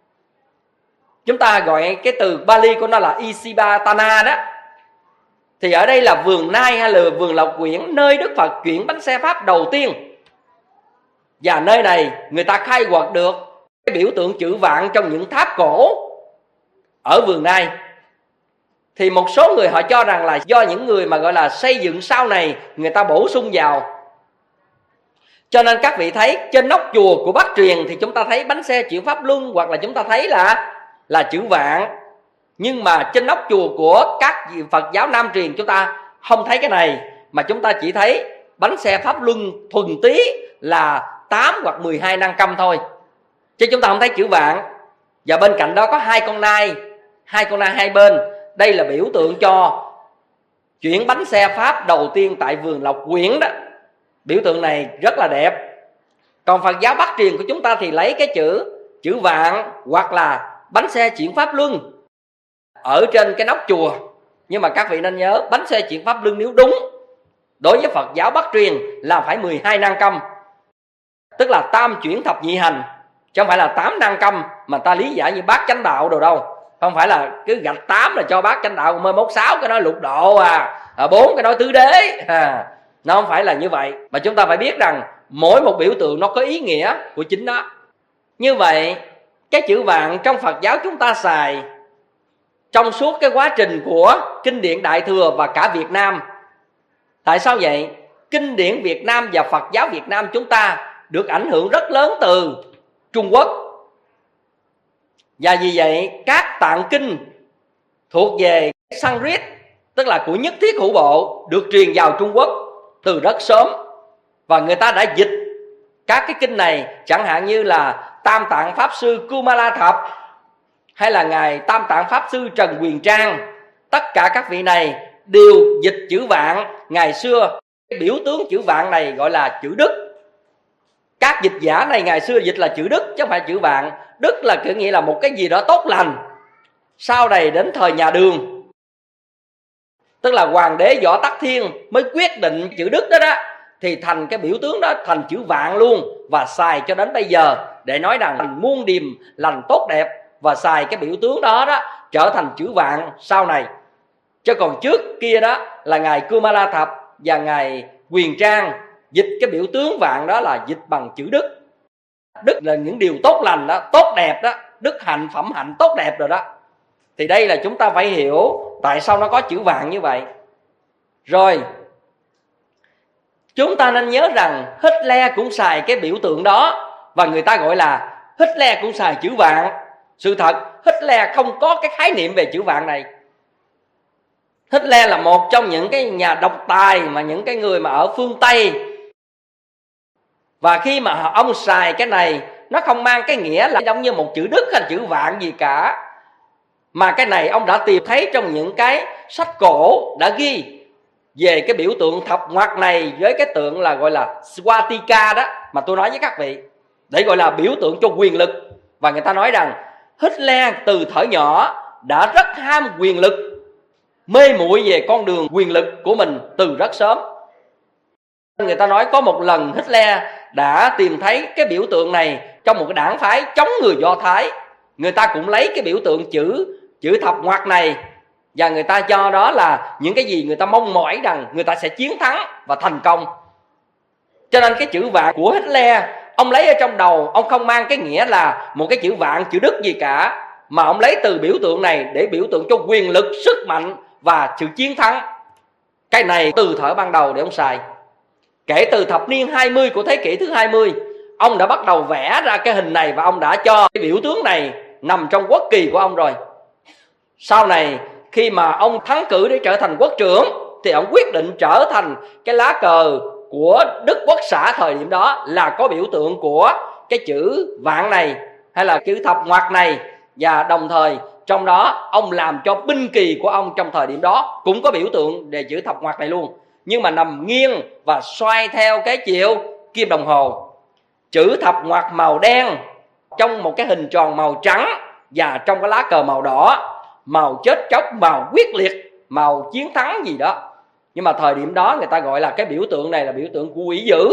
Chúng ta gọi cái từ Bali của nó là Isipatana đó. Thì ở đây là vườn Nai hay là vườn Lộc Quyển, nơi Đức Phật chuyển bánh xe Pháp đầu tiên. Và nơi này người ta khai quật được cái biểu tượng chữ vạn trong những tháp cổ ở vườn Nai. Thì một số người họ cho rằng là do những người mà gọi là xây dựng sau này người ta bổ sung vào. Cho nên các vị thấy trên nóc chùa của Bắc truyền thì chúng ta thấy bánh xe chuyển Pháp Luân, hoặc là chúng ta thấy là chữ vạn. Nhưng mà trên nóc chùa của các Phật giáo Nam truyền chúng ta không thấy cái này, mà chúng ta chỉ thấy bánh xe Pháp Luân thuần túy là 8 hoặc 12 năng câm thôi, chứ chúng ta không thấy chữ vạn. Và bên cạnh đó có hai con nai hai con nai hai bên. Đây là biểu tượng cho chuyển bánh xe Pháp đầu tiên tại vườn Lộc Quyển đó. Biểu tượng này rất là đẹp. Còn Phật giáo Bắc truyền của chúng ta thì lấy cái chữ vạn hoặc là bánh xe chuyển Pháp Luân ở trên cái nóc chùa. Nhưng mà các vị nên nhớ, bánh xe chuyển Pháp Luân nếu đúng đối với Phật giáo Bắc truyền là phải 12 nan câm, tức là tam chuyển thập nhị hành, chứ không phải là 8 nan câm mà ta lý giải như bát chánh đạo đồ đâu. Không phải là cứ gạch 8 là cho bát chánh đạo, mới mốt 6 cái nói lục độ 4 cái nói tứ đế nó không phải là như vậy. Mà chúng ta phải biết rằng mỗi một biểu tượng nó có ý nghĩa của chính nó. Như vậy cái chữ vạn trong Phật giáo chúng ta xài trong suốt cái quá trình của kinh điển Đại Thừa và cả Việt Nam. Tại sao vậy? Kinh điển Việt Nam và Phật giáo Việt Nam chúng ta được ảnh hưởng rất lớn từ Trung Quốc. Và vì vậy các tạng kinh thuộc về Sanskrit, tức là của Nhất Thiết Hữu Bộ, được truyền vào Trung Quốc từ rất sớm. Và người ta đã dịch các cái kinh này, chẳng hạn như là Tam Tạng Pháp Sư Kumala Thập hay là Ngài Tam Tạng Pháp Sư Trần Quyền Trang. Tất cả các vị này đều dịch chữ vạn. Ngày xưa cái biểu tướng chữ vạn này gọi là chữ đức. Các dịch giả này ngày xưa dịch là chữ đức chứ không phải chữ vạn. Đức là kiểu nghĩa là một cái gì đó tốt lành. Sau này đến thời nhà Đường, tức là Hoàng đế Võ Tắc Thiên mới quyết định chữ đức đó thì thành cái biểu tướng đó thành chữ vạn luôn, và xài cho đến bây giờ để nói rằng muôn điềm lành tốt đẹp, và xài cái biểu tướng đó trở thành chữ vạn sau này. Chứ còn trước kia đó là Ngài Kumala Thập và Ngài Quyền Trang dịch cái biểu tướng vạn đó là dịch bằng chữ đức. Đức là những điều tốt lành đó, tốt đẹp đó, đức hạnh, phẩm hạnh tốt đẹp rồi đó. Thì đây là chúng ta phải hiểu tại sao nó có chữ vạn như vậy. Rồi chúng ta nên nhớ rằng Hitler cũng xài cái biểu tượng đó, và người ta gọi là Hitler cũng xài chữ vạn. Sự thật Hitler không có cái khái niệm về chữ vạn này. Hitler là một trong những cái nhà độc tài mà những cái người mà ở phương Tây. Và khi mà ông xài cái này, nó không mang cái nghĩa là giống như một chữ đức hay chữ vạn gì cả. Mà cái này ông đã tìm thấy trong những cái sách cổ đã ghi về cái biểu tượng thập ngoặc này với cái tượng là gọi là Swatika đó mà tôi nói với các vị, để gọi là biểu tượng cho quyền lực. Và người ta nói rằng Hitler từ thuở nhỏ đã rất ham quyền lực, mê muội về con đường quyền lực của mình từ rất sớm. Người ta nói có một lần Hitler đã tìm thấy cái biểu tượng này trong một cái đảng phái chống người Do Thái. Người ta cũng lấy cái biểu tượng chữ thập ngoặc này, và người ta cho đó là những cái gì người ta mong mỏi rằng người ta sẽ chiến thắng và thành công. Cho nên cái chữ vạn của Hitler, ông lấy ở trong đầu, ông không mang cái nghĩa là một cái chữ vạn, chữ đức gì cả, mà ông lấy từ biểu tượng này để biểu tượng cho quyền lực, sức mạnh và sự chiến thắng. Cái này từ thời ban đầu để ông xài. Kể từ thập niên 20 của thế kỷ thứ 20, ông đã bắt đầu vẽ ra cái hình này, và ông đã cho cái biểu tướng này nằm trong quốc kỳ của ông rồi. Sau này khi mà ông thắng cử để trở thành quốc trưởng thì ông quyết định trở thành cái lá cờ của Đức Quốc xã thời điểm đó là có biểu tượng của cái chữ vạn này hay là chữ thập ngoặc này, và đồng thời trong đó ông làm cho binh kỳ của ông trong thời điểm đó cũng có biểu tượng về chữ thập ngoặc này luôn, nhưng mà nằm nghiêng và xoay theo cái chiều kim đồng hồ. Chữ thập ngoặc màu đen trong một cái hình tròn màu trắng, và trong cái lá cờ màu đỏ, màu chết chóc, màu quyết liệt, màu chiến thắng gì đó. Nhưng mà thời điểm đó người ta gọi là cái biểu tượng này là biểu tượng của quỷ dữ.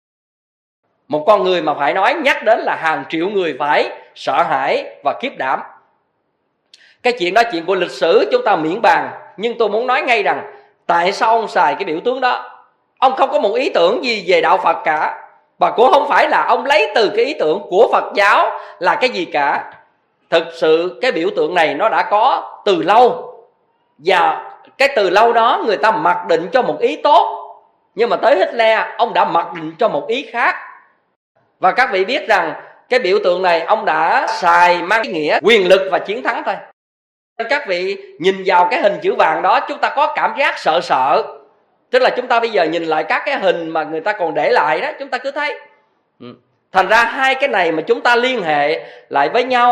Một con người mà phải nói nhắc đến là hàng triệu người phải sợ hãi và khiếp đảm. Cái chuyện đó chuyện của lịch sử chúng ta miễn bàn, nhưng tôi muốn nói ngay rằng tại sao ông xài cái biểu tướng đó. Ông không có một ý tưởng gì về đạo Phật cả, và cũng không phải là ông lấy từ cái ý tưởng của Phật giáo là cái gì cả. Thực sự cái biểu tượng này nó đã có từ lâu, và cái từ lâu đó người ta mặc định cho một ý tốt, nhưng mà tới Hitler ông đã mặc định cho một ý khác. Và các vị biết rằng cái biểu tượng này ông đã xài mang cái nghĩa quyền lực và chiến thắng thôi. Các vị nhìn vào cái hình chữ vàng đó, chúng ta có cảm giác sợ sợ. Tức là chúng ta bây giờ nhìn lại các cái hình mà người ta còn để lại đó, chúng ta cứ thấy. Thành ra hai cái này mà chúng ta liên hệ lại với nhau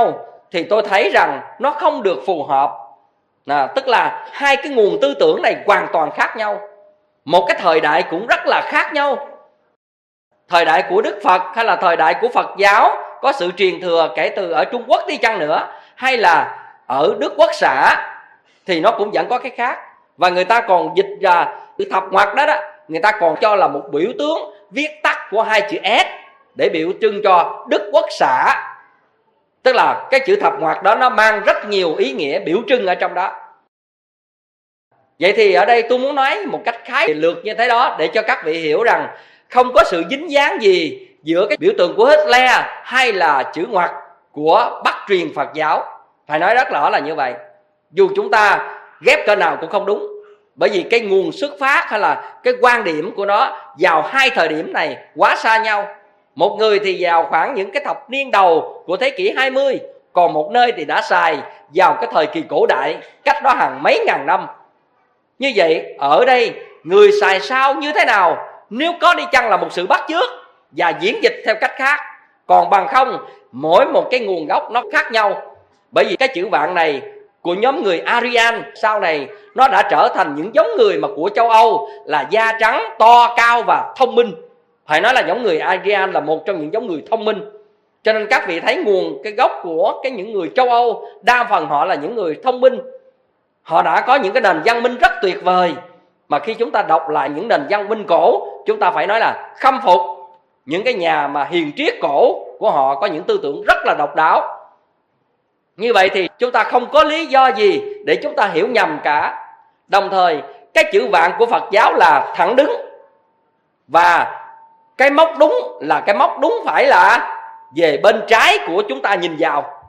thì tôi thấy rằng nó không được phù hợp. Tức là hai cái nguồn tư tưởng này hoàn toàn khác nhau. Một cái thời đại cũng rất là khác nhau. Thời đại của Đức Phật hay là thời đại của Phật giáo có sự truyền thừa kể từ ở Trung Quốc đi chăng nữa, hay là ở Đức Quốc xã, thì nó cũng vẫn có cái khác. Và người ta còn dịch ra từ thập ngoặc đó, người ta còn cho là một biểu tướng viết tắt của hai chữ S để biểu trưng cho Đức Quốc xã. Tức là cái chữ thập ngoặc đó nó mang rất nhiều ý nghĩa biểu trưng ở trong đó. Vậy thì ở đây tôi muốn nói một cách khái lược như thế đó để cho các vị hiểu rằng không có sự dính dáng gì giữa cái biểu tượng của Hitler hay là chữ ngoặc của Bắc truyền Phật giáo. Phải nói rất rõ là như vậy. Dù chúng ta ghép cỡ nào cũng không đúng. Bởi vì cái nguồn xuất phát hay là cái quan điểm của nó vào hai thời điểm này quá xa nhau. Một người thì vào khoảng những cái thập niên đầu của thế kỷ 20, còn một nơi thì đã xài vào cái thời kỳ cổ đại, cách đó hàng mấy ngàn năm. Như vậy ở đây người xài sao như thế nào, nếu có đi chăng là một sự bắt chước và diễn dịch theo cách khác. Còn bằng không, mỗi một cái nguồn gốc nó khác nhau. Bởi vì cái chữ vạn này của nhóm người Aryan sau này nó đã trở thành những giống người mà của châu Âu là da trắng, to, cao và thông minh. Phải nói là giống người Aryan là một trong những giống người thông minh. Cho nên các vị thấy nguồn cái gốc của những người châu Âu, đa phần họ là những người thông minh. Họ đã có những cái nền văn minh rất tuyệt vời, mà khi chúng ta đọc lại những nền văn minh cổ, chúng ta phải nói là khâm phục những cái nhà mà hiền triết cổ của họ có những tư tưởng rất là độc đáo. Như vậy thì chúng ta không có lý do gì để chúng ta hiểu nhầm cả. Đồng thời cái chữ vạn của Phật giáo là thẳng đứng, và cái móc đúng là cái móc đúng phải là về bên trái của chúng ta nhìn vào.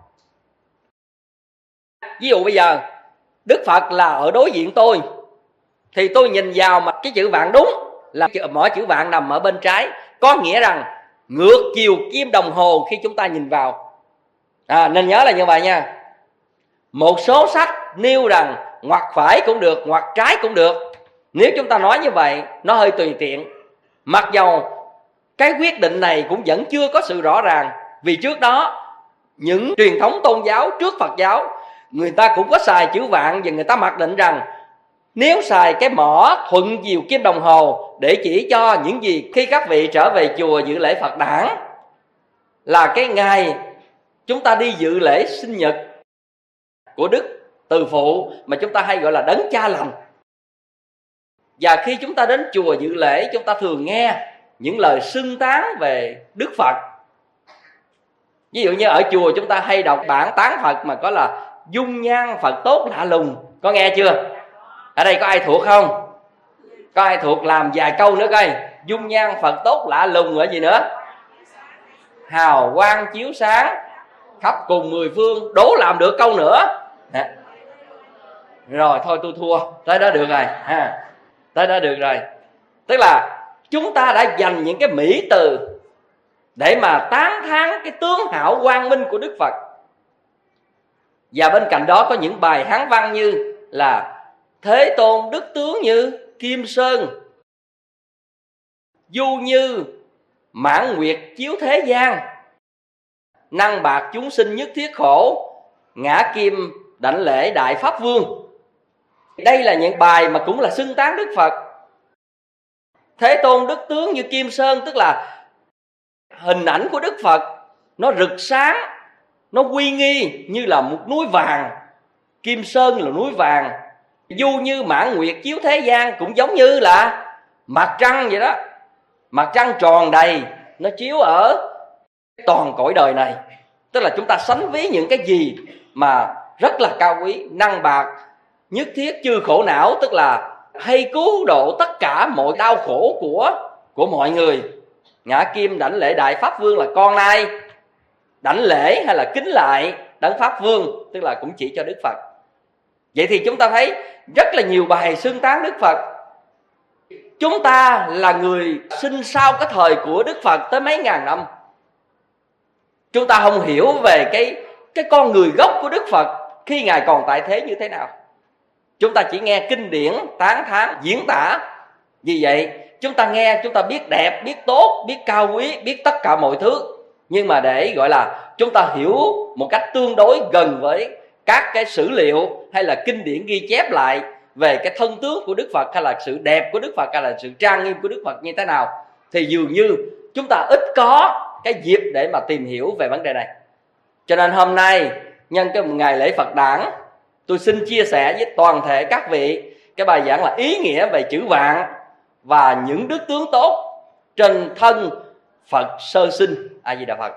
Ví dụ bây giờ Đức Phật là ở đối diện tôi, thì tôi nhìn vào mà cái chữ vạn đúng là mỗi chữ vạn nằm ở bên trái. Có nghĩa rằng ngược chiều kim đồng hồ khi chúng ta nhìn vào. Nên nhớ là như vậy nha. Một số sách nêu rằng ngoặt phải cũng được, ngoặt trái cũng được. Nếu chúng ta nói như vậy nó hơi tùy tiện. Mặc dầu cái quyết định này cũng vẫn chưa có sự rõ ràng. Vì trước đó những truyền thống tôn giáo trước Phật giáo, người ta cũng có xài chữ vạn, và người ta mặc định rằng nếu xài cái mỏ thuận chiều kim đồng hồ để chỉ cho những gì khi các vị trở về chùa dự lễ Phật đản, là cái ngày chúng ta đi dự lễ sinh nhật của Đức Từ Phụ mà chúng ta hay gọi là Đấng Cha Lành. Và khi chúng ta đến chùa dự lễ, chúng ta thường nghe những lời xưng tán về Đức Phật. Ví dụ như ở chùa chúng ta hay đọc bản tán Phật mà có là dung nhan Phật tốt lạ lùng. Có nghe chưa? Ở đây có ai thuộc không? Có ai thuộc làm vài câu nữa coi. Dung nhan Phật tốt lạ lùng là gì nữa? Hào quang chiếu sáng khắp cùng mười phương. Đố làm được câu nữa. Rồi thôi tôi thua. Tới đó được rồi. Tới đó được rồi. Tức là chúng ta đã dành những cái mỹ từ để mà tán thán cái tướng hảo quang minh của Đức Phật. Và bên cạnh đó có những bài hán văn như là Thế Tôn đức tướng như Kim Sơn, du như mãn nguyệt chiếu thế gian, năng bạc chúng sinh nhất thiết khổ, ngã kim đảnh lễ đại pháp vương. Đây là những bài mà cũng là xưng tán Đức Phật. Thế Tôn đức tướng như Kim Sơn, tức là hình ảnh của Đức Phật nó rực sáng, nó uy nghi như là một núi vàng. Kim Sơn là núi vàng. Du như mãn nguyệt chiếu thế gian, cũng giống như là mặt trăng vậy đó. Mặt trăng tròn đầy, nó chiếu ở toàn cõi đời này. Tức là chúng ta sánh ví những cái gì mà rất là cao quý. Năng bạc nhất thiết chư khổ não, tức là hay cứu độ tất cả mọi đau khổ của mọi người. Ngã kim đảnh lễ đại pháp vương là con ai đảnh lễ hay là kính lại đấng pháp vương, tức là cũng chỉ cho Đức Phật. Vậy thì chúng ta thấy rất là nhiều bài xưng tán Đức Phật. Chúng ta là người sinh sau cái thời của Đức Phật tới mấy ngàn năm. Chúng ta không hiểu về cái con người gốc của Đức Phật khi Ngài còn tại thế như thế nào. Chúng ta chỉ nghe kinh điển tán thán diễn tả. Vì vậy chúng ta nghe, chúng ta biết đẹp, biết tốt, biết cao quý, biết tất cả mọi thứ. Nhưng mà để gọi là chúng ta hiểu một cách tương đối gần với các cái sử liệu hay là kinh điển ghi chép lại về cái thân tướng của Đức Phật, hay là sự đẹp của Đức Phật, hay là sự trang nghiêm của Đức Phật như thế nào, thì dường như chúng ta ít có cái dịp để mà tìm hiểu về vấn đề này. Cho nên hôm nay nhân cái ngày lễ Phật đản, tôi xin chia sẻ với toàn thể các vị cái bài giảng là ý nghĩa về chữ vạn và những đức tướng tốt trên thân Phật sơ sinh. A Di Đà Phật.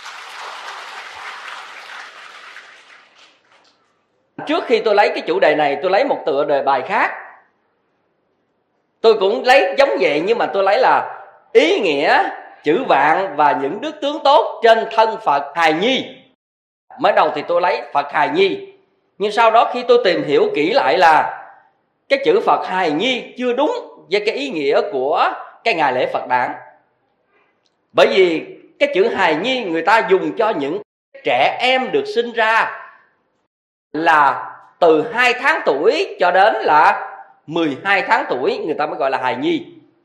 Trước khi tôi lấy cái chủ đề này, tôi lấy một tựa đề bài khác. Tôi cũng lấy giống vậy, nhưng mà tôi lấy là ý nghĩa chữ vạn và những đức tướng tốt trên thân Phật hài nhi. Mới đầu thì tôi lấy Phật hài nhi, nhưng sau đó khi tôi tìm hiểu kỹ lại là cái chữ Phật hài nhi chưa đúng với cái ý nghĩa của cái ngày lễ Phật đản. Bởi vì cái chữ hài nhi người ta dùng cho những trẻ em được sinh ra là từ 2 tháng tuổi cho đến là 12 tháng tuổi, người ta mới gọi là hài nhi.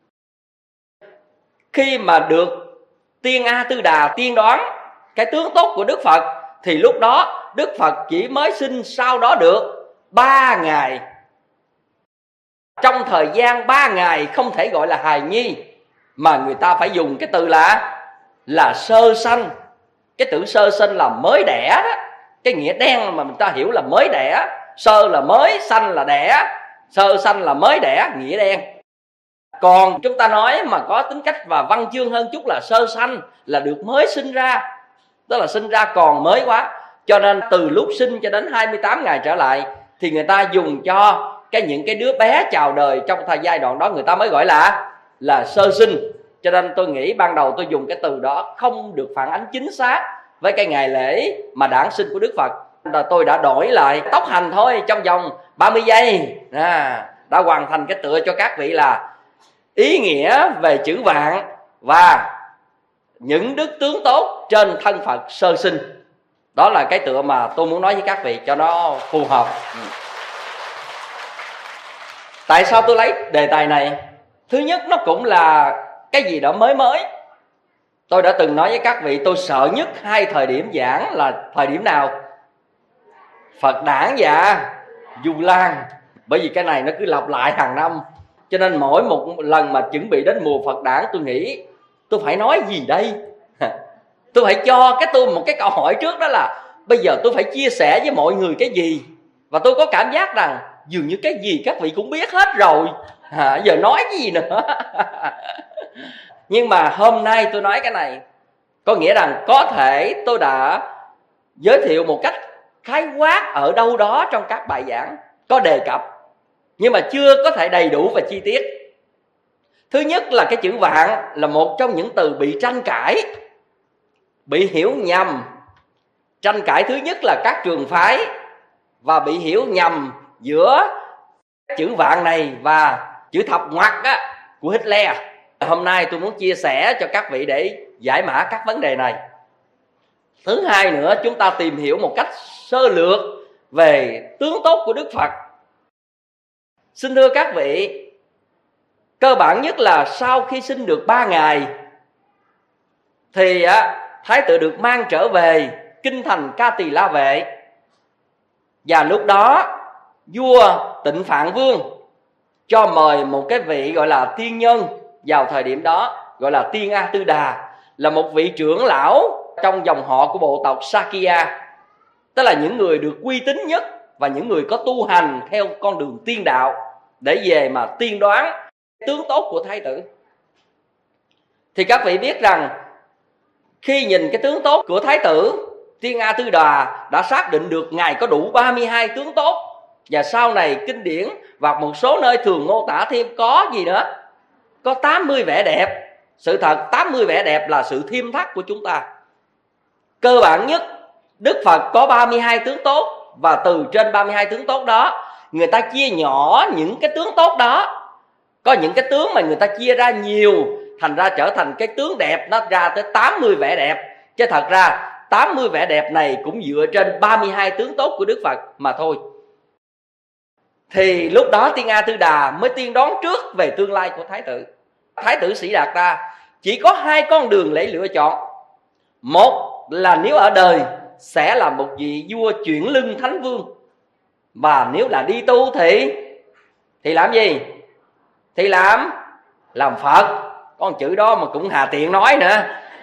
Khi mà được Tiên A Tư Đà tiên đoán cái tướng tốt của Đức Phật, thì lúc đó Đức Phật chỉ mới sinh sau đó được 3 ngày. Trong thời gian 3 ngày không thể gọi là hài nhi, mà người ta phải dùng cái từ là sơ sanh. Cái từ sơ sanh là mới đẻ đó. Cái nghĩa đen mà mình ta hiểu là mới đẻ. Sơ là mới, sanh là đẻ. Sơ sanh là mới đẻ, nghĩa đen. Còn chúng ta nói mà có tính cách và văn chương hơn chút là sơ sanh, là được mới sinh ra. Tức là sinh ra còn mới quá. Cho nên từ lúc sinh cho đến 28 ngày trở lại thì người ta dùng cho những cái đứa bé chào đời trong thời giai đoạn đó, người ta mới gọi là sơ sinh. Cho nên tôi nghĩ ban đầu tôi dùng cái từ đó không được phản ánh chính xác với cái ngày lễ mà đản sinh của Đức Phật. Tôi đã đổi lại tốc hành thôi, trong vòng 30 giây đã hoàn thành cái tựa cho các vị là ý nghĩa về chữ vạn và những đức tướng tốt trên thân Phật sơ sinh. Đó là cái tựa mà tôi muốn nói với các vị cho nó phù hợp. Tại sao tôi lấy đề tài này? Thứ nhất, nó cũng là cái gì đó mới. Tôi đã từng nói với các vị, tôi sợ nhất 2 thời điểm giảng là thời điểm nào? Phật đản và Du Lan. Bởi vì cái này nó cứ lặp lại hàng năm. Cho nên mỗi một lần mà chuẩn bị đến mùa Phật đản, tôi nghĩ tôi phải nói gì đây? Tôi phải cho tôi một cái câu hỏi trước, đó là bây giờ tôi phải chia sẻ với mọi người cái gì? Và tôi có cảm giác rằng dường như cái gì các vị cũng biết hết rồi, giờ nói cái gì nữa? Nhưng mà hôm nay tôi nói cái này có nghĩa rằng có thể tôi đã giới thiệu một cách khái quát ở đâu đó trong các bài giảng có đề cập, nhưng mà chưa có thể đầy đủ và chi tiết. Thứ nhất là cái chữ vạn là một trong những từ bị tranh cãi, bị hiểu nhầm. Tranh cãi thứ nhất là các trường phái, và bị hiểu nhầm giữa chữ vạn này và chữ thập ngoặc của Hitler. Hôm nay tôi muốn chia sẻ cho các vị để giải mã các vấn đề này. Thứ hai nữa, chúng ta tìm hiểu một cách sơ lược về tướng tốt của Đức Phật. Xin thưa các vị, cơ bản nhất là sau khi sinh được 3 ngày thì Thái tử được mang trở về kinh thành Ca Tỳ La Vệ. Và lúc đó vua Tịnh Phạn Vương cho mời một cái vị gọi là tiên nhân vào thời điểm đó, gọi là Tiên A Tư Đà, là một vị trưởng lão trong dòng họ của bộ tộc Sakya, tức là những người được uy tín nhất và những người có tu hành theo con đường tiên đạo, để về mà tiên đoán tướng tốt của Thái tử. Thì các vị biết rằng khi nhìn cái tướng tốt của Thái tử, Tiên A Tư Đà đã xác định được Ngài có đủ 32 tướng tốt. Và sau này kinh điển và một số nơi thường mô tả thêm có gì nữa? Có 80 vẻ đẹp. Sự thật 80 vẻ đẹp là sự thêm thắt của chúng ta. Cơ bản nhất, Đức Phật có 32 tướng tốt, và từ trên 32 tướng tốt đó, người ta chia nhỏ những cái tướng tốt đó. Có những cái tướng mà người ta chia ra nhiều, thành ra trở thành cái tướng đẹp, nó ra tới 80 vẻ đẹp. Chứ thật ra 80 vẻ đẹp này cũng dựa trên 32 tướng tốt của Đức Phật mà thôi. Thì lúc đó Tiên A Tư Đà mới tiên đoán trước về tương lai của Thái tử. Thái tử Sĩ Đạt Ta chỉ có 2 con đường để lựa chọn. Một là nếu ở đời sẽ là một vị vua chuyển lưng thánh vương, và nếu là đi tu thì làm gì? Thì làm Phật. Con chữ đó mà cũng hà tiện nói nữa.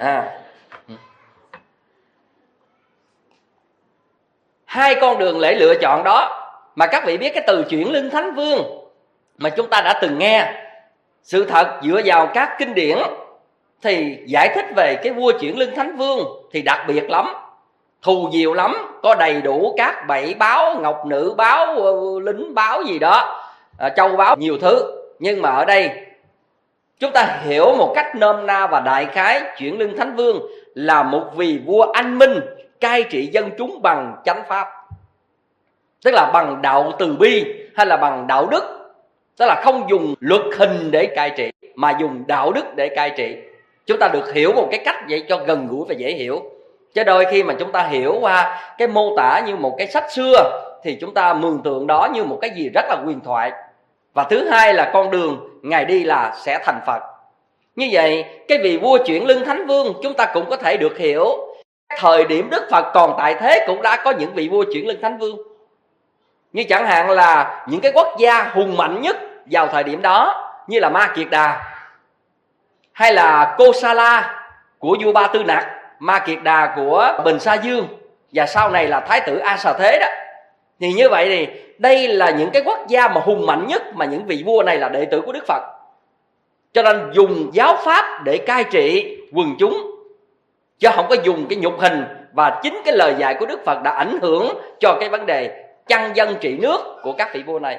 Hai con đường để lựa chọn đó. Mà các vị biết cái từ chuyển lưng thánh vương mà chúng ta đã từng nghe, sự thật dựa vào các kinh điển thì giải thích về cái vua chuyển lưng thánh vương thì đặc biệt lắm, thù diệu lắm, có đầy đủ các bảy báo, ngọc nữ báo, lính báo gì đó, châu báo, nhiều thứ. Nhưng mà ở đây chúng ta hiểu một cách nôm na và đại khái, chuyển lưng thánh vương là một vị vua anh minh cai trị dân chúng bằng chánh pháp, tức là bằng đạo từ bi hay là bằng đạo đức, tức là không dùng luật hình để cai trị mà dùng đạo đức để cai trị. Chúng ta được hiểu một cái cách vậy cho gần gũi và dễ hiểu. Chứ đôi khi mà chúng ta hiểu qua cái mô tả như một cái sách xưa thì chúng ta mường tượng đó như một cái gì rất là huyền thoại. Và thứ hai là con đường Ngài đi là sẽ thành Phật. Như vậy cái vị vua chuyển lưng thánh vương chúng ta cũng có thể được hiểu, thời điểm Đức Phật còn tại thế cũng đã có những vị vua chuyển lưng thánh vương. Như chẳng hạn là những cái quốc gia hùng mạnh nhất vào thời điểm đó, như là Ma Kiệt Đà, hay là Kosala của vua Ba Tư Nặc, Ma Kiệt Đà của Bình Sa Dương, và sau này là Thái tử A Xà Thế đó. Thì như vậy thì đây là những cái quốc gia mà hùng mạnh nhất, mà những vị vua này là đệ tử của Đức Phật, cho nên dùng giáo pháp để cai trị quần chúng, chứ không có dùng cái nhục hình. Và chính cái lời dạy của Đức Phật đã ảnh hưởng cho cái vấn đề chăn dân trị nước của các vị vua này.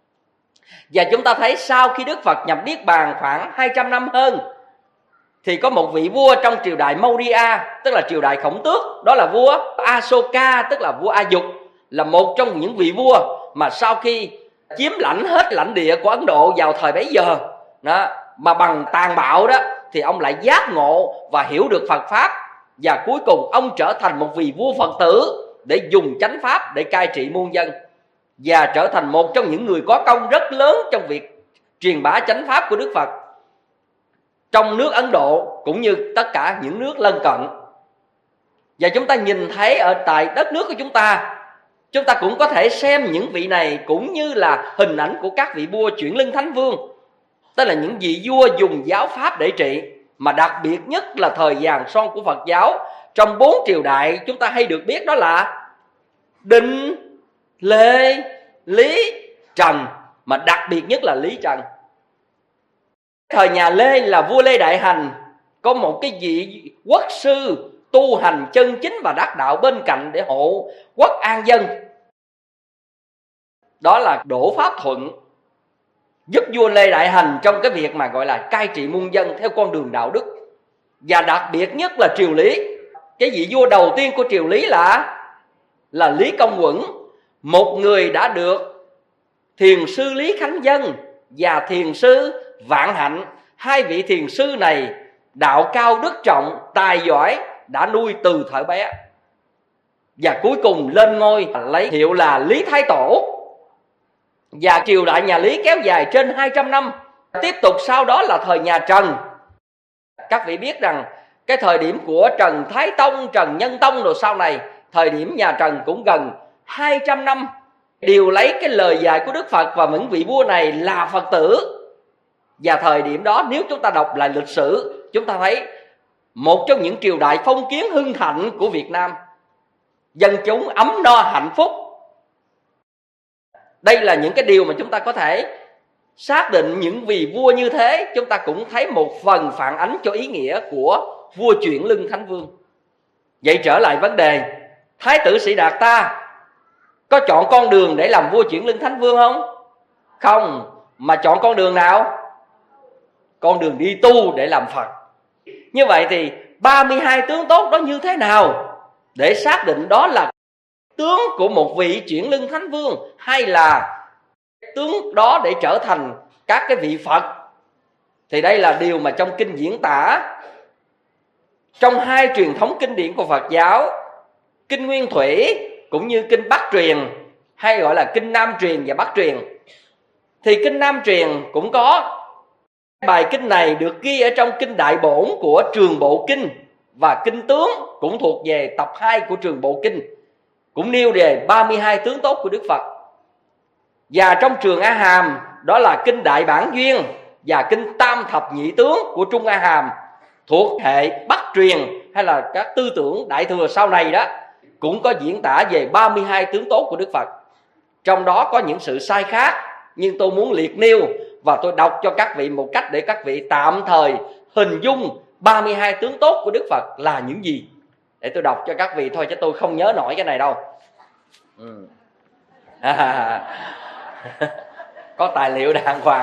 Và chúng ta thấy sau khi Đức Phật nhập Niết Bàn khoảng 200 năm hơn, thì có một vị vua trong triều đại Maurya, tức là triều đại Khổng Tước, đó là vua Asoka, tức là vua A Dục, là một trong những vị vua mà sau khi chiếm lãnh hết lãnh địa của Ấn Độ vào thời bấy giờ đó, mà bằng tàn bạo đó, thì ông lại giác ngộ và hiểu được Phật Pháp, và cuối cùng ông trở thành một vị vua Phật tử để dùng chánh pháp để cai trị muôn dân, và trở thành một trong những người có công rất lớn trong việc truyền bá chánh pháp của Đức Phật trong nước Ấn Độ cũng như tất cả những nước lân cận. Và chúng ta nhìn thấy ở tại đất nước của chúng ta cũng có thể xem những vị này cũng như là hình ảnh của các vị vua chuyển lưng thánh vương, tức là những vị vua dùng giáo pháp để trị. Mà đặc biệt nhất là thời vàng son của Phật giáo, trong 4 triều đại chúng ta hay được biết đó là Định, Lê, Lý, Trần, mà đặc biệt nhất là Lý Trần. Thời nhà Lê là vua Lê Đại Hành, có một cái vị quốc sư tu hành chân chính và đắc đạo bên cạnh để hộ quốc an dân, đó là Đỗ Pháp Thuận, giúp vua Lê Đại Hành trong cái việc mà gọi là cai trị muôn dân theo con đường đạo đức. Và đặc biệt nhất là triều Lý, cái vị vua đầu tiên của triều Lý là Lý Công Uẩn, một người đã được thiền sư Lý Khánh Dân và thiền sư Vạn Hạnh, hai vị thiền sư này đạo cao đức trọng, tài giỏi, đã nuôi từ thời bé, và cuối cùng lên ngôi lấy hiệu là Lý Thái Tổ. Và triều đại nhà Lý kéo dài trên 200 năm. Tiếp tục sau đó là thời nhà Trần. Các vị biết rằng cái thời điểm của Trần Thái Tông, Trần Nhân Tông rồi sau này, thời điểm nhà Trần cũng gần 200 năm, đều lấy cái lời dạy của Đức Phật và những vị vua này là Phật tử. Và thời điểm đó nếu chúng ta đọc lại lịch sử, chúng ta thấy một trong những triều đại phong kiến hưng thịnh của Việt Nam, dân chúng ấm no hạnh phúc. Đây là những cái điều mà chúng ta có thể xác định những vị vua như thế. Chúng ta cũng thấy một phần phản ánh cho ý nghĩa của vua chuyển lưng thánh vương. Vậy trở lại vấn đề, Thái tử Sĩ Đạt ta có chọn con đường để làm vua chuyển lưng thánh vương không? Không, mà chọn con đường nào? Con đường đi tu để làm Phật. Như vậy thì 32 tướng tốt đó như thế nào để xác định đó là tướng của một vị chuyển lưng thánh vương, hay là tướng đó để trở thành các cái vị Phật? Thì đây là điều mà trong kinh diễn tả trong hai truyền thống kinh điển của Phật giáo, kinh Nguyên Thủy cũng như kinh Bắc truyền, hay gọi là kinh Nam truyền và Bắc truyền. Thì kinh Nam truyền cũng có bài kinh này được ghi ở trong kinh Đại Bổn của Trường Bộ Kinh, và kinh tướng cũng thuộc về tập 2 của trường Bộ Kinh, cũng nêu về 32 tướng tốt của Đức Phật. Và trong trường A Hàm đó là kinh Đại Bản Duyên và kinh Tam Thập Nhị Tướng của Trung A Hàm, thuộc hệ Bắc truyền hay là các tư tưởng Đại Thừa sau này đó, cũng có diễn tả về 32 tướng tốt của Đức Phật. Trong đó có những sự sai khác, nhưng tôi muốn liệt nêu và tôi đọc cho các vị một cách để các vị tạm thời hình dung 32 tướng tốt của Đức Phật là những gì. Để tôi đọc cho các vị thôi, chứ tôi không nhớ nổi cái này đâu. Có tài liệu đàng hoàng.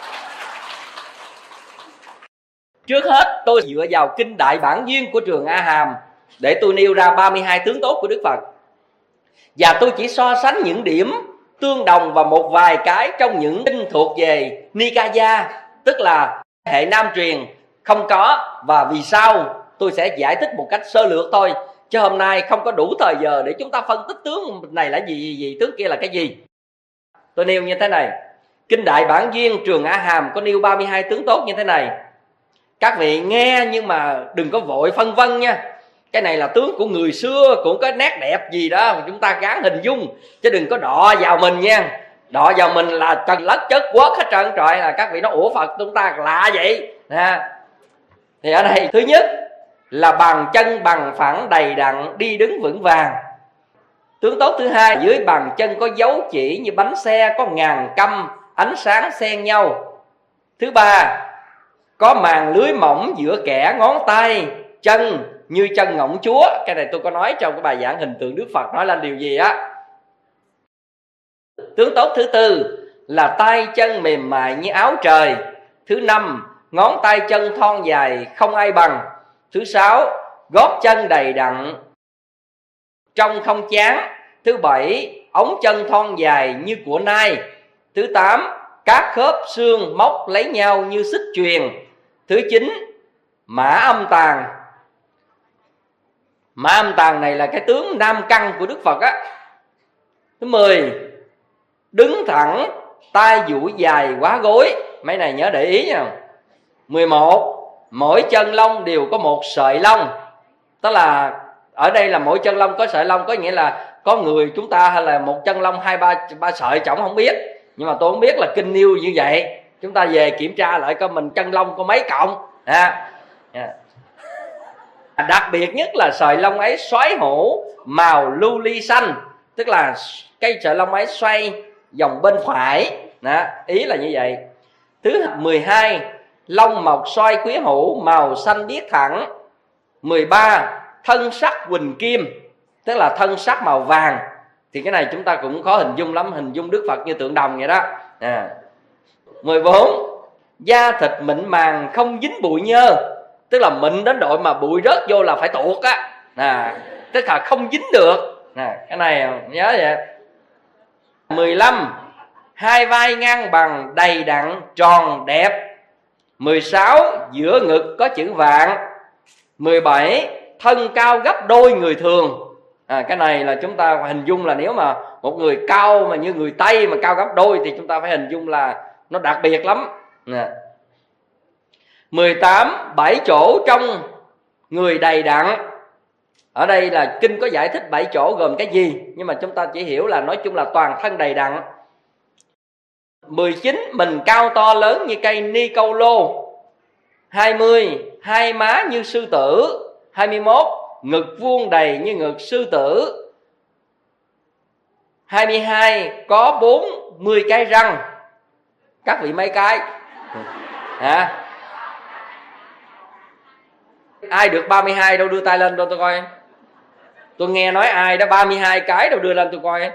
Trước hết tôi dựa vào kinh Đại Bản Duyên của trường A Hàm để tôi nêu ra 32 tướng tốt của Đức Phật. Và tôi chỉ so sánh những điểm tương đồng và một vài cái trong những kinh thuộc về Nikaya, tức là hệ Nam truyền không có, và vì sao tôi sẽ giải thích một cách sơ lược thôi, chứ hôm nay không có đủ thời giờ để chúng ta phân tích tướng này là gì, tướng kia là cái gì. Tôi nêu như thế này. Kinh Đại Bản Duyên trường A Hàm có nêu 32 tướng tốt như thế này. Các vị nghe nhưng mà đừng có vội phân vân nha. Cái này là tướng của người xưa, cũng có nét đẹp gì đó mà chúng ta gắng hình dung, chứ đừng có đọ vào mình nha. Đọ vào mình là trần lất chất quất hết trơn trọi, là các vị nói ủa Phật chúng ta lạ vậy. Thì ở đây thứ nhất là bàn chân bằng phẳng đầy đặn, đi đứng vững vàng. Tướng tốt thứ hai, dưới bàn chân có dấu chỉ như bánh xe, có ngàn căm ánh sáng xen nhau. Thứ ba, có màn lưới mỏng giữa kẽ ngón tay chân như chân ngỗng chúa. Cái này tôi có nói trong cái bài giảng hình tượng Đức Phật nói lên điều gì á. Tướng tốt thứ tư là tay chân mềm mại như áo trời. Thứ năm, ngón tay chân thon dài không ai bằng. Thứ sáu, gót chân đầy đặn trông không chán. Thứ bảy, ống chân thon dài như của nai. Thứ tám, các khớp xương móc lấy nhau như xích chuyền. Thứ chín, mã âm tàn. Mã âm tàn này là cái tướng nam căn của Đức Phật á. Thứ 10, đứng thẳng, tay duỗi dài quá gối. Mấy này nhớ để ý nha. 11, mỗi chân lông đều có một sợi lông. Tức là ở đây là mỗi chân lông có sợi lông, có nghĩa là có người chúng ta hay là một chân lông 2-3 sợi chổng không biết, nhưng mà tôi không biết là kinh nêu như vậy. Chúng ta về kiểm tra lại coi mình chân lông có mấy cọng. Đặc biệt nhất là sợi lông ấy xoáy hổ màu lưu ly xanh, tức là cây sợi lông ấy xoay vòng bên phải. Ý là như vậy. Thứ 12, lông mọc xoay quý hữu màu xanh biếc thẳng. 13, thân sắc huỳnh kim, tức là thân sắc màu vàng. Thì cái này chúng ta cũng khó hình dung lắm, hình dung Đức Phật như tượng đồng vậy đó. 14, da thịt mịn màng không dính bụi nhơ, tức là mịn đến độ mà bụi rớt vô là phải tuột á, tức là không dính được. Cái này nhớ vậy. 15, hai vai ngang bằng đầy đặn tròn đẹp. 16, giữa ngực có chữ vạn. 17, thân cao gấp đôi người thường. Cái này là chúng ta hình dung là nếu mà một người cao mà như người Tây mà cao gấp đôi thì chúng ta phải hình dung là nó đặc biệt lắm. 18, 7 chỗ trong người đầy đặn. Ở đây là kinh có giải thích 7 chỗ gồm cái gì, nhưng mà chúng ta chỉ hiểu là nói chung là toàn thân đầy đặn. 19, mình cao to lớn như cây ni câu lô. 20, hai má như sư tử. 21, ngực vuông đầy như ngực sư tử. 22, có 40 cái răng. Các vị mấy cái? Ai được 32 đâu đưa tay lên đâu tôi coi. Tôi nghe nói ai đó 32 cái đâu đưa lên tôi coi.